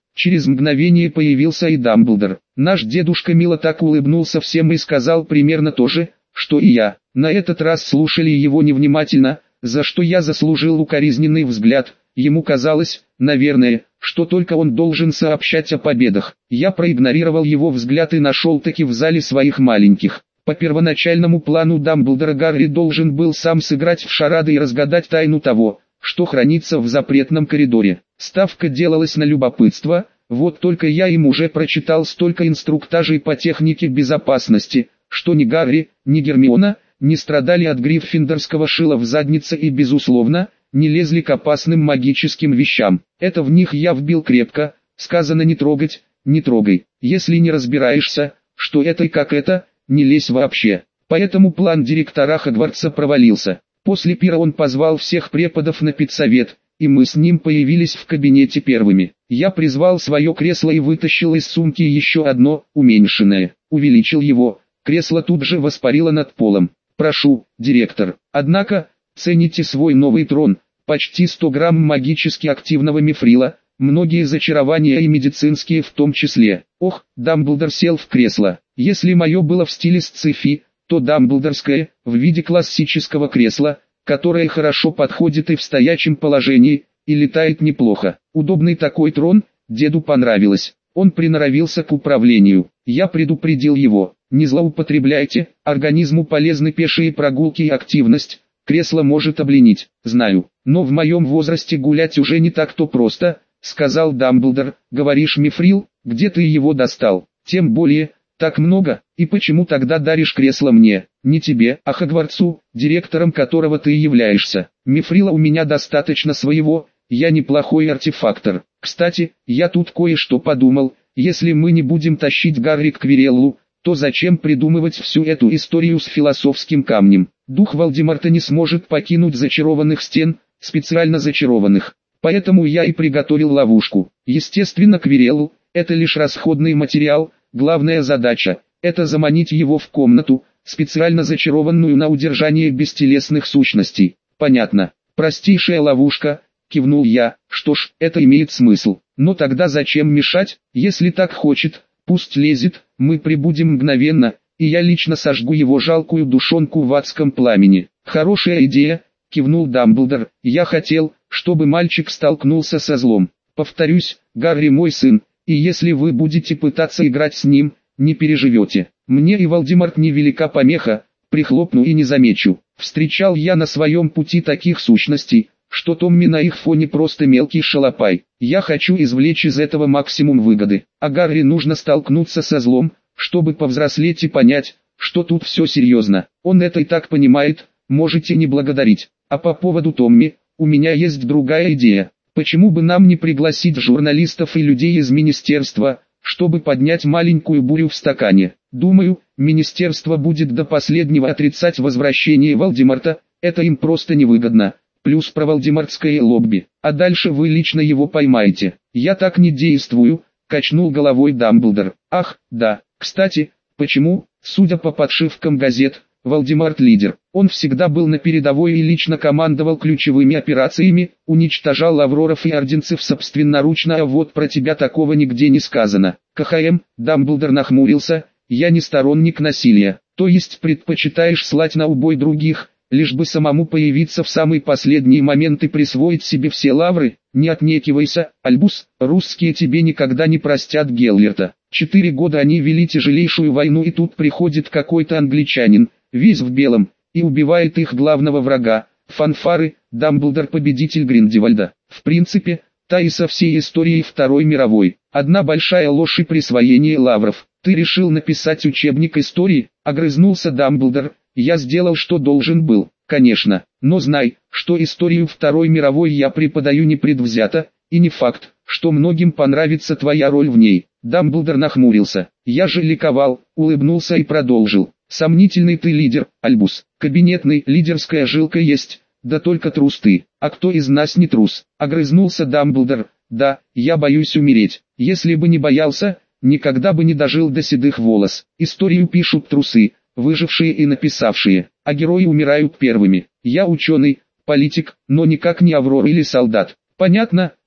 Через мгновение появился и Дамблдор. Наш дедушка мило так улыбнулся всем и сказал примерно то же, что и я. На этот раз слушали его невнимательно, за что я заслужил укоризненный взгляд. Ему казалось, наверное, что только он должен сообщать о победах. Я проигнорировал его взгляд и нашел-таки в зале своих маленьких. По первоначальному плану Дамблдора Гарри должен был сам сыграть в шарады и разгадать тайну того, что хранится в запретном коридоре. Ставка делалась на любопытство, вот только я им уже прочитал столько инструктажей по технике безопасности, что ни Гарри, ни Гермиона не страдали от гриффиндорского шила в заднице и, безусловно, не лезли к опасным магическим вещам. Это в них я вбил крепко, сказано не трогать, не трогай. Если не разбираешься, что это и как это, не лезь вообще. Поэтому план директора Хогвартса провалился. После пира он позвал всех преподов на педсовет, и мы с ним появились в кабинете первыми. Я призвал свое кресло и вытащил из сумки еще одно, уменьшенное. Увеличил его, кресло тут же воспарило над полом. Прошу, директор. Однако, цените свой новый трон, почти сто грамм магически активного мифрила, многие зачарования и медицинские в том числе. Ох, Дамблдор сел в кресло. Если мое было в стиле сци-фи, то дамблдорское, в виде классического кресла, которое хорошо подходит и в стоячем положении, и летает неплохо. Удобный такой трон, деду понравилось. Он приноровился к управлению. Я предупредил его, не злоупотребляйте, организму полезны пешие прогулки и активность. Кресло может обленить, знаю, но в моем возрасте гулять уже не так-то просто, сказал Дамблдор. Говоришь мифрил, где ты его достал? Тем более, так много, и почему тогда даришь кресло мне, не тебе, а Хогвартсу, директором которого ты являешься? Мифрила у меня достаточно своего, я неплохой артефактор. Кстати, я тут кое-что подумал, если мы не будем тащить Гарри к Квиреллу, то зачем придумывать всю эту историю с философским камнем? Дух Волдеморта не сможет покинуть зачарованных стен, специально зачарованных. Поэтому я и приготовил ловушку. Естественно, Квиреллу – это лишь расходный материал, главная задача – это заманить его в комнату, специально зачарованную на удержание бестелесных сущностей. Понятно. Простейшая ловушка, кивнул я. Что ж, это имеет смысл. Но тогда зачем мешать? Если так хочет, пусть лезет, мы прибудем мгновенно, и я лично сожгу его жалкую душонку в адском пламени. Хорошая идея, кивнул Дамблдор. Я хотел, чтобы мальчик столкнулся со злом. Повторюсь, Гарри мой сын, и если вы будете пытаться играть с ним, не переживете. Мне и Волдеморт невелика помеха, прихлопну и не замечу. Встречал я на своем пути таких сущностей, что Томми на их фоне просто мелкий шалопай. Я хочу извлечь из этого максимум выгоды, а Гарри нужно столкнуться со злом, чтобы повзрослеть и понять, что тут все серьезно. Он это и так понимает, можете не благодарить. А по поводу Томми, у меня есть другая идея. Почему бы нам не пригласить журналистов и людей из министерства, чтобы поднять маленькую бурю в стакане? Думаю, министерство будет до последнего отрицать возвращение Волдеморта, это им просто невыгодно. Плюс про волдемортское лобби, а дальше вы лично его поймаете. Я так не действую, качнул головой Дамблдор. Ах, да, кстати, почему, судя по подшивкам газет, Волдеморт лидер. Он всегда был на передовой и лично командовал ключевыми операциями, уничтожал авроров и орденцев собственноручно, а вот про тебя такого нигде не сказано. КХМ, Дамблдор нахмурился, я не сторонник насилия, то есть предпочитаешь слать на убой других, лишь бы самому появиться в самый последний момент и присвоить себе все лавры? Не отнекивайся, Альбус, русские тебе никогда не простят Геллерта. Четыре года они вели тяжелейшую войну, и тут приходит какой-то англичанин, весь в белом, и убивает их главного врага. Фанфары, Дамблдор победитель Гриндевальда. В принципе, та и со всей историей Второй мировой. Одна большая ложь и присвоение лавров. Ты решил написать учебник истории? Огрызнулся Дамблдор. Я сделал, что должен был, конечно, но знай, что историю Второй мировой я преподаю непредвзято, и не факт, что многим понравится твоя роль в ней. Дамблдор нахмурился. Я же ликовал, улыбнулся и продолжил. Сомнительный ты лидер, Альбус. Кабинетный, лидерская жилка есть, да только трус ты. А кто из нас не трус? Огрызнулся Дамблдор. Да, я боюсь умереть. Если бы не боялся, никогда бы не дожил до седых волос. Историю пишут трусы, выжившие и написавшие, а герои умирают первыми. Я ученый, политик, но никак не Аврор или солдат. Понятно,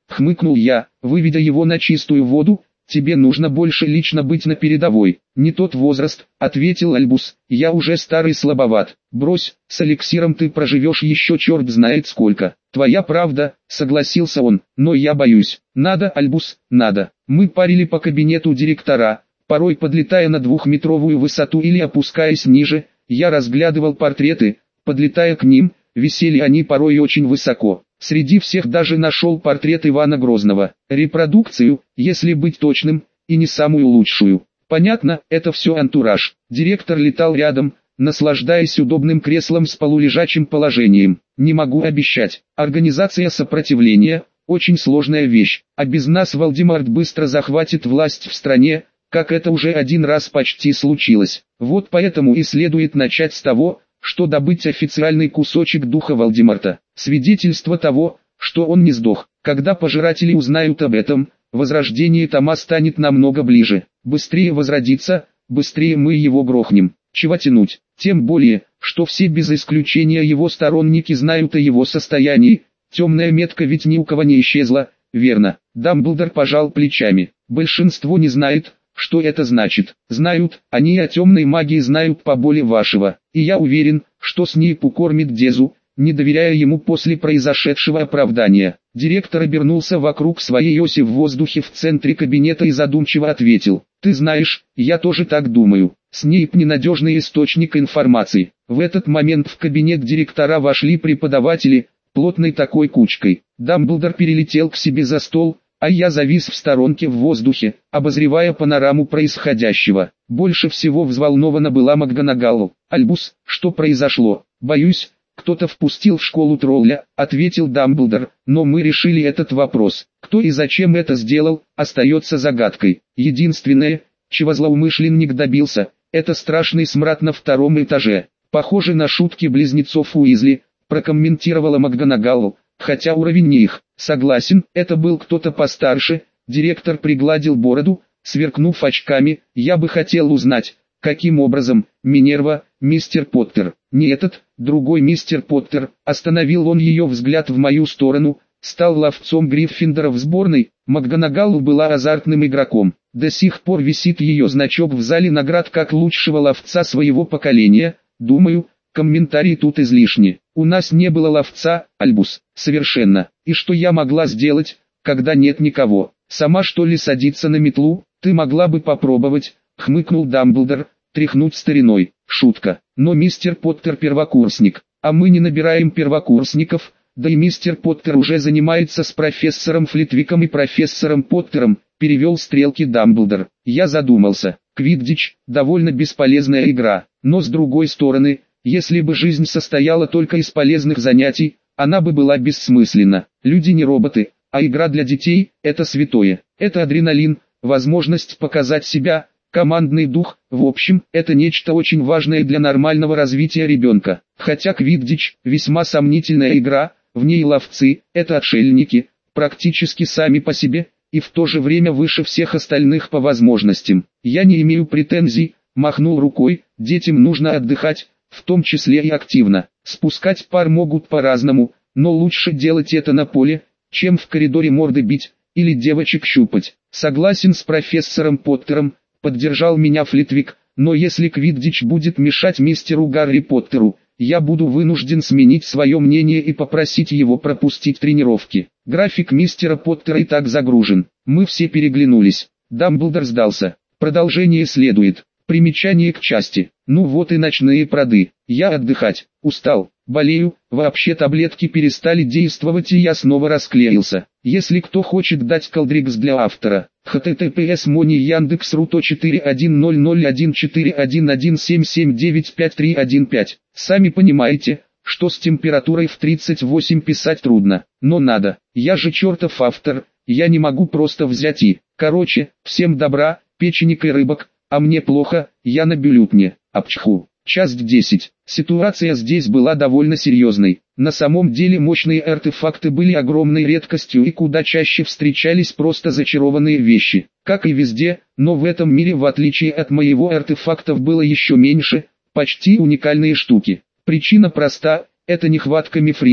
хмыкнул я, выведя его на чистую воду. Тебе нужно больше лично быть на передовой. Не тот возраст, ответил Альбус, я уже старый слабоват. Брось, с эликсиром ты проживешь еще черт знает сколько. Твоя правда, согласился он, но я боюсь. Надо, Альбус, надо. Мы парили по кабинету директора, порой подлетая на двухметровую высоту или опускаясь ниже. Я разглядывал портреты, подлетая к ним, висели они порой очень высоко. Среди всех даже нашел портрет Ивана Грозного. Репродукцию, если быть точным, и не самую лучшую. Понятно, это все антураж. Директор летал рядом, наслаждаясь удобным креслом с полулежачим положением. Не могу обещать. Организация сопротивления – очень сложная вещь. А без нас Вальдемарт быстро захватит власть в стране, как это уже один раз почти случилось. Вот поэтому и следует начать с того, что добыть официальный кусочек духа Вальдемарта. Свидетельство того, что он не сдох. Когда пожиратели узнают об этом, возрождение Тома станет намного ближе. Быстрее возродится, быстрее мы его грохнем. Чего тянуть? Тем более, что все без исключения его сторонники знают о его состоянии. Темная метка ведь ни у кого не исчезла, верно? Дамблдор пожал плечами. Большинство не знает, что это значит. Знают, они о темной магии знают поболее вашего. И я уверен, что Снейп укормит Дезу, не доверяя ему после произошедшего оправдания. Директор обернулся вокруг своей оси в воздухе в центре кабинета и задумчиво ответил. Ты знаешь, я тоже так думаю. Снейп ненадежный источник информации. В этот момент в кабинет директора вошли преподаватели, плотной такой кучкой. Дамблдор перелетел к себе за стол, а я завис в сторонке в воздухе, обозревая панораму происходящего. Больше всего взволнована была МакГонагалл. «Альбус, что произошло?» «Боюсь, кто-то впустил в школу тролля», — ответил Дамблдор, «но мы решили этот вопрос. Кто и зачем это сделал, остается загадкой. Единственное, чего злоумышленник добился, это страшный смрад на втором этаже. Похоже на шутки близнецов Уизли», — прокомментировала МакГонагалл. «Хотя уровень не их. Согласен, это был кто-то постарше». Директор пригладил бороду, сверкнув очками. «Я бы хотел узнать, каким образом, Минерва, мистер Поттер». «Не этот, другой мистер Поттер», — остановил он ее взгляд в мою сторону, стал ловцом Гриффиндора в сборной. МакГонагалл была азартным игроком. До сих пор висит ее значок в зале наград как лучшего ловца своего поколения. Думаю, комментарий тут излишни. У нас не было ловца, Альбус, совершенно. И что я могла сделать, когда нет никого? Сама что ли садиться на метлу? Ты могла бы попробовать, хмыкнул Дамблдор, тряхнуть стариной. Шутка. Но мистер Поттер первокурсник, а мы не набираем первокурсников, да и мистер Поттер уже занимается с профессором Флитвиком и профессором Поттером, перевел стрелки Дамблдор. Я задумался. Квиддич – довольно бесполезная игра, но с другой стороны, если бы жизнь состояла только из полезных занятий, она бы была бессмысленна. Люди не роботы, а игра для детей – это святое. Это адреналин, возможность показать себя, командный дух, в общем, это нечто очень важное для нормального развития ребенка. Хотя Квиддич – весьма сомнительная игра, в ней ловцы – это отшельники, практически сами по себе, и в то же время выше всех остальных по возможностям. Я не имею претензий, махнул рукой, детям нужно отдыхать, в том числе и активно. Спускать пар могут по-разному, но лучше делать это на поле, чем в коридоре морды бить, или девочек щупать. Согласен с профессором Поттером, поддержал меня Флитвик, но если Квиддич будет мешать мистеру Гарри Поттеру, я буду вынужден сменить свое мнение и попросить его пропустить тренировки. График мистера Поттера и так загружен. Мы все переглянулись. Дамблдор сдался. Продолжение следует. Примечание к части. Ну вот и ночные прады. Я отдыхать. Устал. Болею. Вообще таблетки перестали действовать и я снова расклеился. Если кто хочет дать колдрикс для автора. https мони яндекс.ру то четыре один ноль ноль один четыре один один семь семь девять пять три один пять. Сами понимаете, что с температурой в тридцать восемь писать трудно. Но надо. Я же чертов автор. Я не могу просто взять и... Короче, всем добра, печенек и рыбок. А мне плохо, я на бюллетне. Апчху. Часть десять. Ситуация здесь была довольно серьезной. На самом деле мощные артефакты были огромной редкостью и куда чаще встречались просто зачарованные вещи. Как и везде, но в этом мире в отличие от моего артефактов было еще меньше, почти уникальные штуки. Причина проста, это нехватка мифрила,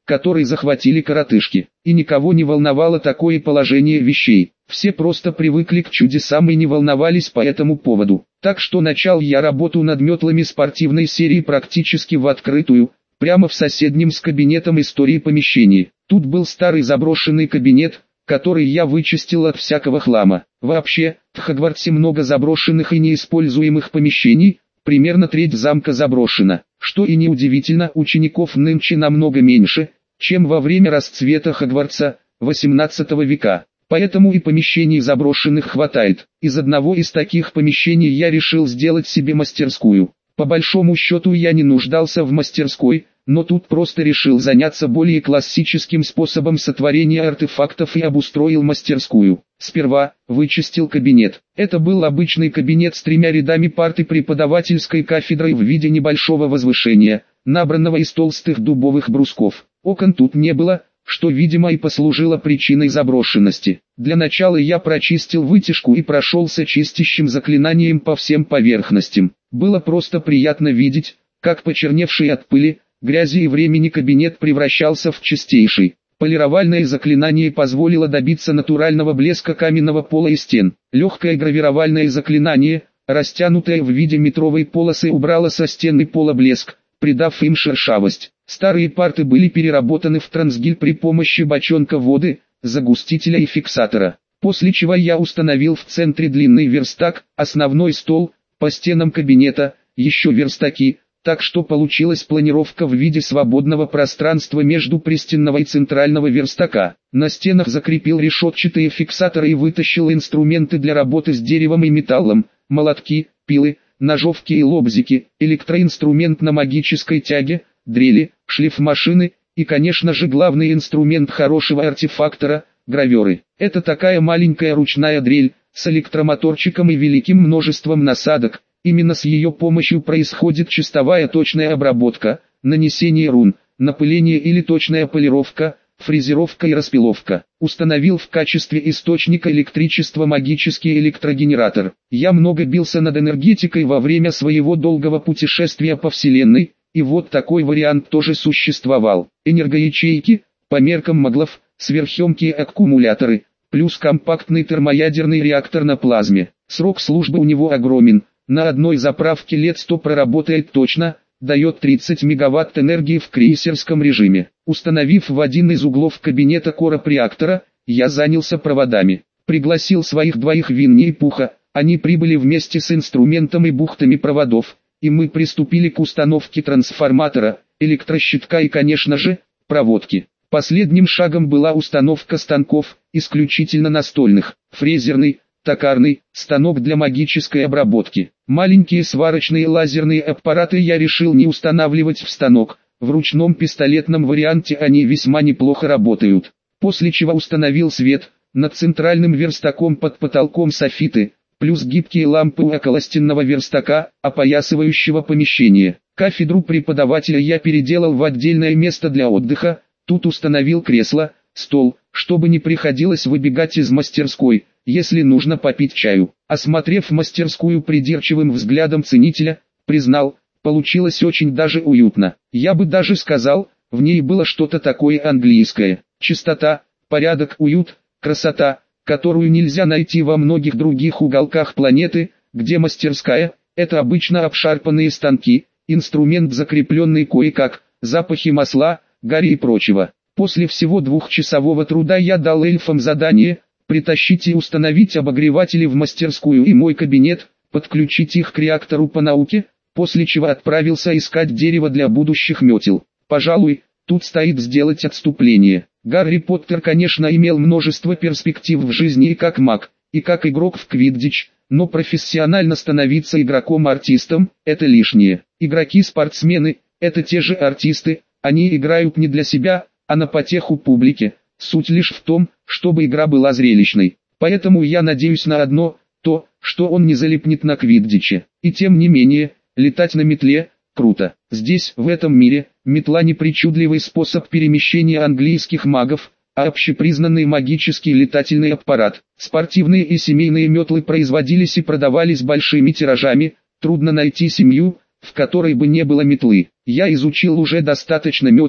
который захватили коротышки. И никого не волновало такое положение вещей. Все просто привыкли к чудесам и не волновались по этому поводу. Так что начал я работу над метлами спортивной серии практически в открытую, прямо в соседнем с кабинетом истории помещении. Тут был старый заброшенный кабинет, который я вычистил от всякого хлама. Вообще, в Хогвартсе много заброшенных и неиспользуемых помещений, примерно треть замка заброшена. Что и неудивительно, учеников нынче намного меньше, чем во время расцвета Хогвартса, восемнадцатого века. Поэтому и помещений заброшенных хватает. Из одного из таких помещений я решил сделать себе мастерскую. По большому счету я не нуждался в мастерской, но тут просто решил заняться более классическим способом сотворения артефактов и обустроил мастерскую. Сперва вычистил кабинет. Это был обычный кабинет с тремя рядами парт и преподавательской кафедрой в виде небольшого возвышения, набранного из толстых дубовых брусков. Окон тут не было, что, видимо, и послужило причиной заброшенности. Для начала я прочистил вытяжку и прошелся чистящим заклинанием по всем поверхностям. Было просто приятно видеть, как почерневший от пыли, грязи и времени кабинет превращался в чистейший. Полировальное заклинание позволило добиться натурального блеска каменного пола и стен. Легкое гравировальное заклинание, растянутое в виде метровой полосы, убрало со стены пола блеск, придав им шершавость. Старые парты были переработаны в трансгиль при помощи бочонка воды, загустителя и фиксатора. После чего я установил в центре длинный верстак, основной стол, по стенам кабинета, еще верстаки, так что получилась планировка в виде свободного пространства между пристенного и центрального верстака. На стенах закрепил решетчатые фиксаторы и вытащил инструменты для работы с деревом и металлом, молотки, пилы, ножовки и лобзики, электроинструмент на магической тяге, дрели, шлифмашины и, конечно же, главный инструмент хорошего артефактора – граверы. Это такая маленькая ручная дрель, с электромоторчиком и великим множеством насадок. Именно с ее помощью происходит чистовая точная обработка, нанесение рун, напыление или точная полировка, фрезеровка и распиловка. Установил в качестве источника электричества магический электрогенератор. Я много бился над энергетикой во время своего долгого путешествия по Вселенной, и вот такой вариант тоже существовал. Энергоячейки, по меркам маглов, сверхъемкие аккумуляторы, плюс компактный термоядерный реактор на плазме. Срок службы у него огромен. На одной заправке лет сто проработает точно, дает тридцать мегаватт энергии в крейсерском режиме. Установив в один из углов кабинета короб реактора, я занялся проводами. Пригласил своих двоих Винни и Пуха, они прибыли вместе с инструментом и бухтами проводов, и мы приступили к установке трансформатора, электрощитка и, конечно же, проводки. Последним шагом была установка станков, исключительно настольных, фрезерный, токарный, станок для магической обработки. Маленькие сварочные лазерные аппараты я решил не устанавливать в станок, в ручном пистолетном варианте они весьма неплохо работают. После чего установил свет, над центральным верстаком под потолком софиты, плюс гибкие лампы у околостенного верстака, опоясывающего помещение. Кафедру преподавателя я переделал в отдельное место для отдыха, тут установил кресло, стол, чтобы не приходилось выбегать из мастерской, если нужно попить чаю. Осмотрев мастерскую придирчивым взглядом ценителя, признал, получилось очень даже уютно. Я бы даже сказал, в ней было что-то такое английское. Чистота, порядок, уют, красота, которую нельзя найти во многих других уголках планеты, где мастерская – это обычно обшарпанные станки, инструмент закрепленный кое-как, запахи масла, гари и прочего. После всего двухчасового труда я дал эльфам задание – притащить и установить обогреватели в мастерскую и мой кабинет, подключить их к реактору по науке, после чего отправился искать дерево для будущих метел. Пожалуй, тут стоит сделать отступление. Гарри Поттер, конечно, имел множество перспектив в жизни и как маг, и как игрок в квиддич, но профессионально становиться игроком-артистом – это лишнее. Игроки-спортсмены – это те же артисты, они играют не для себя, а на потеху публике. Суть лишь в том, чтобы игра была зрелищной. Поэтому я надеюсь на одно, то, что он не залипнет на квиддиче. И тем не менее, летать на метле – круто. Здесь, в этом мире, метла не причудливый способ перемещения английских магов, а общепризнанный магический летательный аппарат. Спортивные и семейные метлы производились и продавались большими тиражами, трудно найти семью, в которой бы не было метлы. Я изучил уже достаточно метел,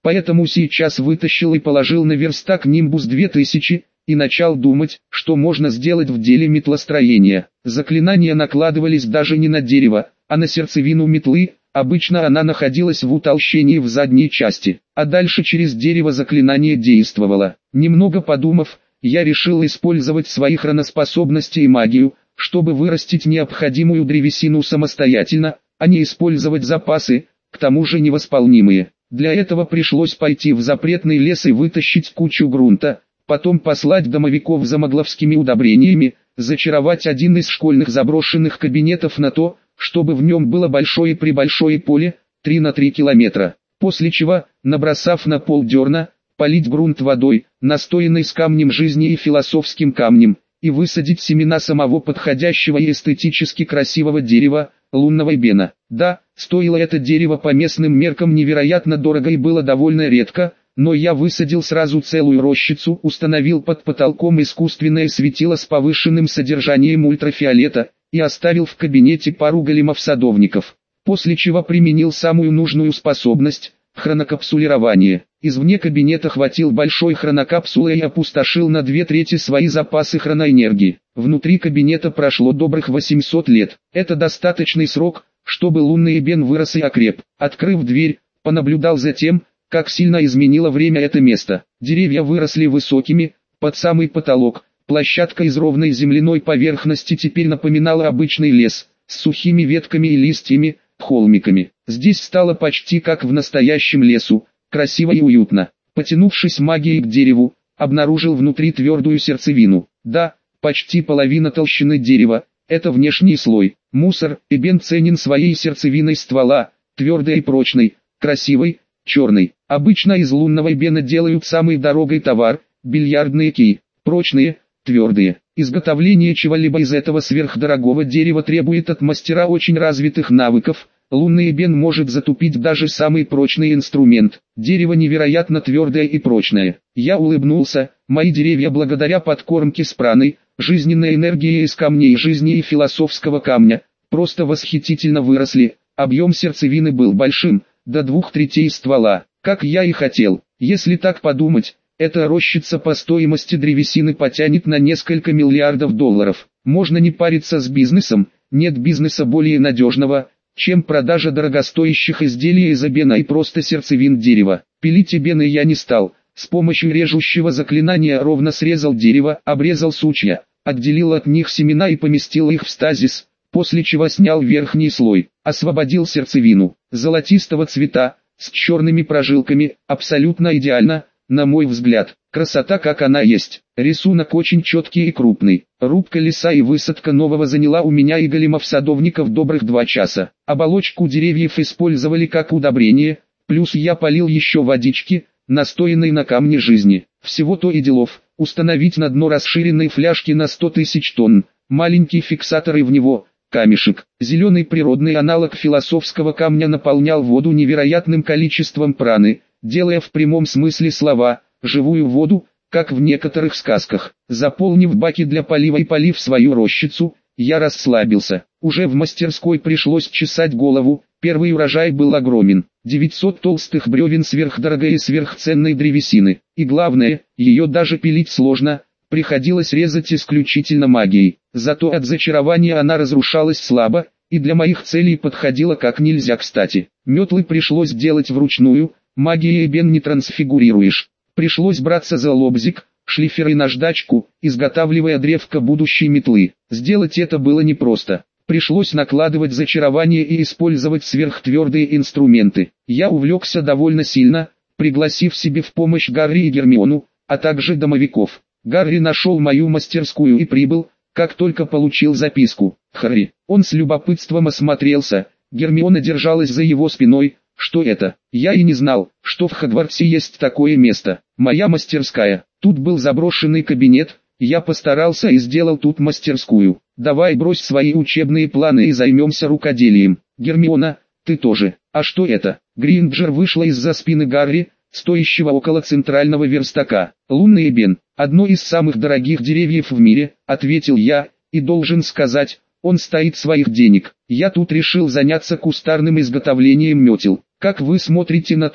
Поэтому сейчас вытащил и положил на верстак Нимбус две тысячи, и начал думать, что можно сделать в деле метлостроения. Заклинания накладывались даже не на дерево, а на сердцевину метлы, обычно она находилась в утолщении в задней части, а дальше через дерево заклинание действовало. Немного подумав, я решил использовать свои хроноспособности и магию, чтобы вырастить необходимую древесину самостоятельно, а не использовать запасы, к тому же невосполнимые. Для этого пришлось пойти в запретный лес и вытащить кучу грунта, потом послать домовиков за могловскими удобрениями, зачаровать один из школьных заброшенных кабинетов на то, чтобы в нем было большое-пребольшое поле, три на три километра, после чего, набросав на пол дерна, полить грунт водой, настоянной с камнем жизни и философским камнем, и высадить семена самого подходящего и эстетически красивого дерева, лунного эбена. Да, стоило это дерево по местным меркам невероятно дорого и было довольно редко, но я высадил сразу целую рощицу, установил под потолком искусственное светило с повышенным содержанием ультрафиолета, и оставил в кабинете пару големов-садовников, после чего применил самую нужную способность – хронокапсулирование. Извне кабинета хватил большой хронокапсулы и опустошил на две трети свои запасы хроноэнергии. Внутри кабинета прошло добрых восемьсот лет. Это достаточный срок, чтобы лунный эбен вырос и окреп. Открыв дверь, понаблюдал за тем, как сильно изменило время это место. Деревья выросли высокими, под самый потолок. Площадка из ровной земляной поверхности теперь напоминала обычный лес, с сухими ветками и листьями, холмиками. Здесь стало почти как в настоящем лесу, красиво и уютно. Потянувшись магией к дереву, обнаружил внутри твердую сердцевину. Да, почти половина толщины дерева, это внешний слой. Мусор, эбен ценен своей сердцевиной ствола, твердой и прочной, красивой, черной. Обычно из лунного эбена делают самый дорогой товар, бильярдные кии, прочные, твердые. Изготовление чего-либо из этого сверхдорогого дерева требует от мастера очень развитых навыков. Лунный эбен может затупить даже самый прочный инструмент. Дерево невероятно твердое и прочное. Я улыбнулся, мои деревья благодаря подкормке с праной, жизненной энергией из камней жизни и философского камня, просто восхитительно выросли. Объем сердцевины был большим, до двух третей ствола, как я и хотел. Если так подумать, эта рощица по стоимости древесины потянет на несколько миллиардов долларов. Можно не париться с бизнесом, нет бизнеса более надежного, чем продажа дорогостоящих изделий из эбена и просто сердцевин дерева. Пилить эбены я не стал, с помощью режущего заклинания ровно срезал дерево, обрезал сучья, отделил от них семена и поместил их в стазис, после чего снял верхний слой, освободил сердцевину, золотистого цвета, с черными прожилками, абсолютно идеально. На мой взгляд, красота как она есть. Рисунок очень четкий и крупный. Рубка леса и высадка нового заняла у меня и големов-садовников добрых два часа. Оболочку деревьев использовали как удобрение, плюс я полил еще водички, настоянной на камне жизни. Всего-то и делов. Установить на дно расширенной фляжки на сто тысяч тонн, маленький фиксатор и в него камешек. Зеленый природный аналог философского камня наполнял воду невероятным количеством праны, делая в прямом смысле слова, живую воду, как в некоторых сказках. Заполнив баки для полива и полив свою рощицу, я расслабился. Уже в мастерской пришлось чесать голову, первый урожай был огромен. девятьсот толстых бревен сверхдорогой и сверхценной древесины. И главное, ее даже пилить сложно, приходилось резать исключительно магией. Зато от зачарования она разрушалась слабо, и для моих целей подходила как нельзя кстати. Метлы пришлось делать вручную, магией эбен не трансфигурируешь. Пришлось браться за лобзик, шлифер и наждачку, изготавливая древко будущей метлы. Сделать это было непросто. Пришлось накладывать зачарование и использовать сверхтвердые инструменты. Я увлекся довольно сильно, пригласив себе в помощь Гарри и Гермиону, а также домовиков. Гарри нашел мою мастерскую и прибыл, как только получил записку. Харри. Он с любопытством осмотрелся, Гермиона держалась за его спиной. Что это? Я и не знал, что в Хогвартсе есть такое место. Моя мастерская. Тут был заброшенный кабинет, я постарался и сделал тут мастерскую. Давай брось свои учебные планы и займемся рукоделием. Гермиона, ты тоже. А что это? Гринджер вышла из-за спины Гарри, стоящего около центрального верстака. Лунный эбен, одно из самых дорогих деревьев в мире, ответил я, и должен сказать, он стоит своих денег. Я тут решил заняться кустарным изготовлением метел. Как вы смотрите на то,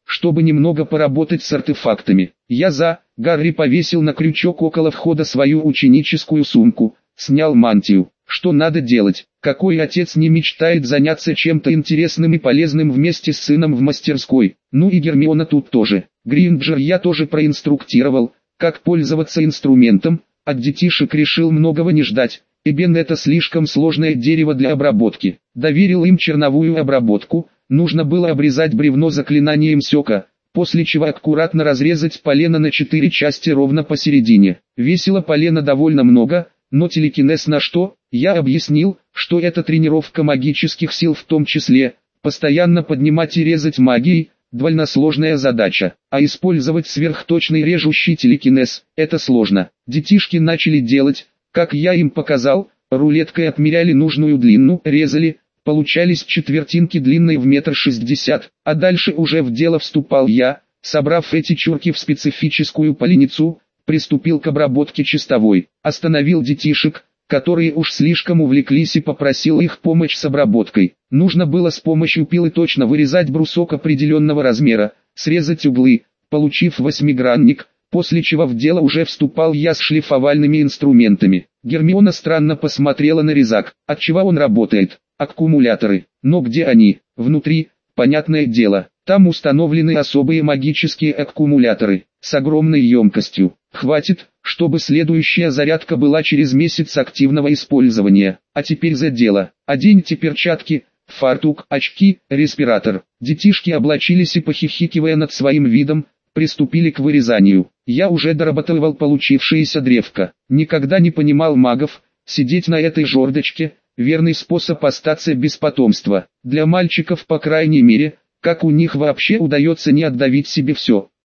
чтобы немного поработать с артефактами. Я за. Гарри повесил на крючок около входа свою ученическую сумку, снял мантию. Что надо делать? Какой отец не мечтает заняться чем-то интересным и полезным вместе с сыном в мастерской? Ну и Гермиона тут тоже. Гринджер я тоже проинструктировал, как пользоваться инструментом. От детишек решил многого не ждать. Эбен это слишком сложное дерево для обработки. Доверил им черновую обработку. Нужно было обрезать бревно заклинанием сёка, после чего аккуратно разрезать полено на четыре части ровно посередине. Весило полено довольно много, но телекинез на что? Я объяснил, что это тренировка магических сил в том числе. Постоянно поднимать и резать магией – довольно сложная задача, а использовать сверхточный режущий телекинез – это сложно. Детишки начали делать, как я им показал, рулеткой отмеряли нужную длину, резали, получались четвертинки длиной в метр шестьдесят, а дальше уже в дело вступал я, собрав эти чурки в специфическую поленницу, приступил к обработке чистовой, остановил детишек, которые уж слишком увлеклись, и попросил их помочь с обработкой. Нужно было с помощью пилы точно вырезать брусок определенного размера, срезать углы, получив восьмигранник, после чего в дело уже вступал я с шлифовальными инструментами. Гермиона странно посмотрела на резак. От чего он работает? Аккумуляторы. Но где они? Внутри, понятное дело. Там установлены особые магические аккумуляторы, с огромной емкостью. Хватит, чтобы следующая зарядка была через месяц активного использования. А теперь за дело. Оденьте перчатки, фартук, очки, респиратор. Детишки облачились и, похихикивая над своим видом, приступили к вырезанию. Я уже доработывал получившееся древко. Никогда не понимал магов, сидеть на этой жердочке – верный способ остаться без потомства. Для мальчиков, по крайней мере, как у них вообще удается не отдавить себе все.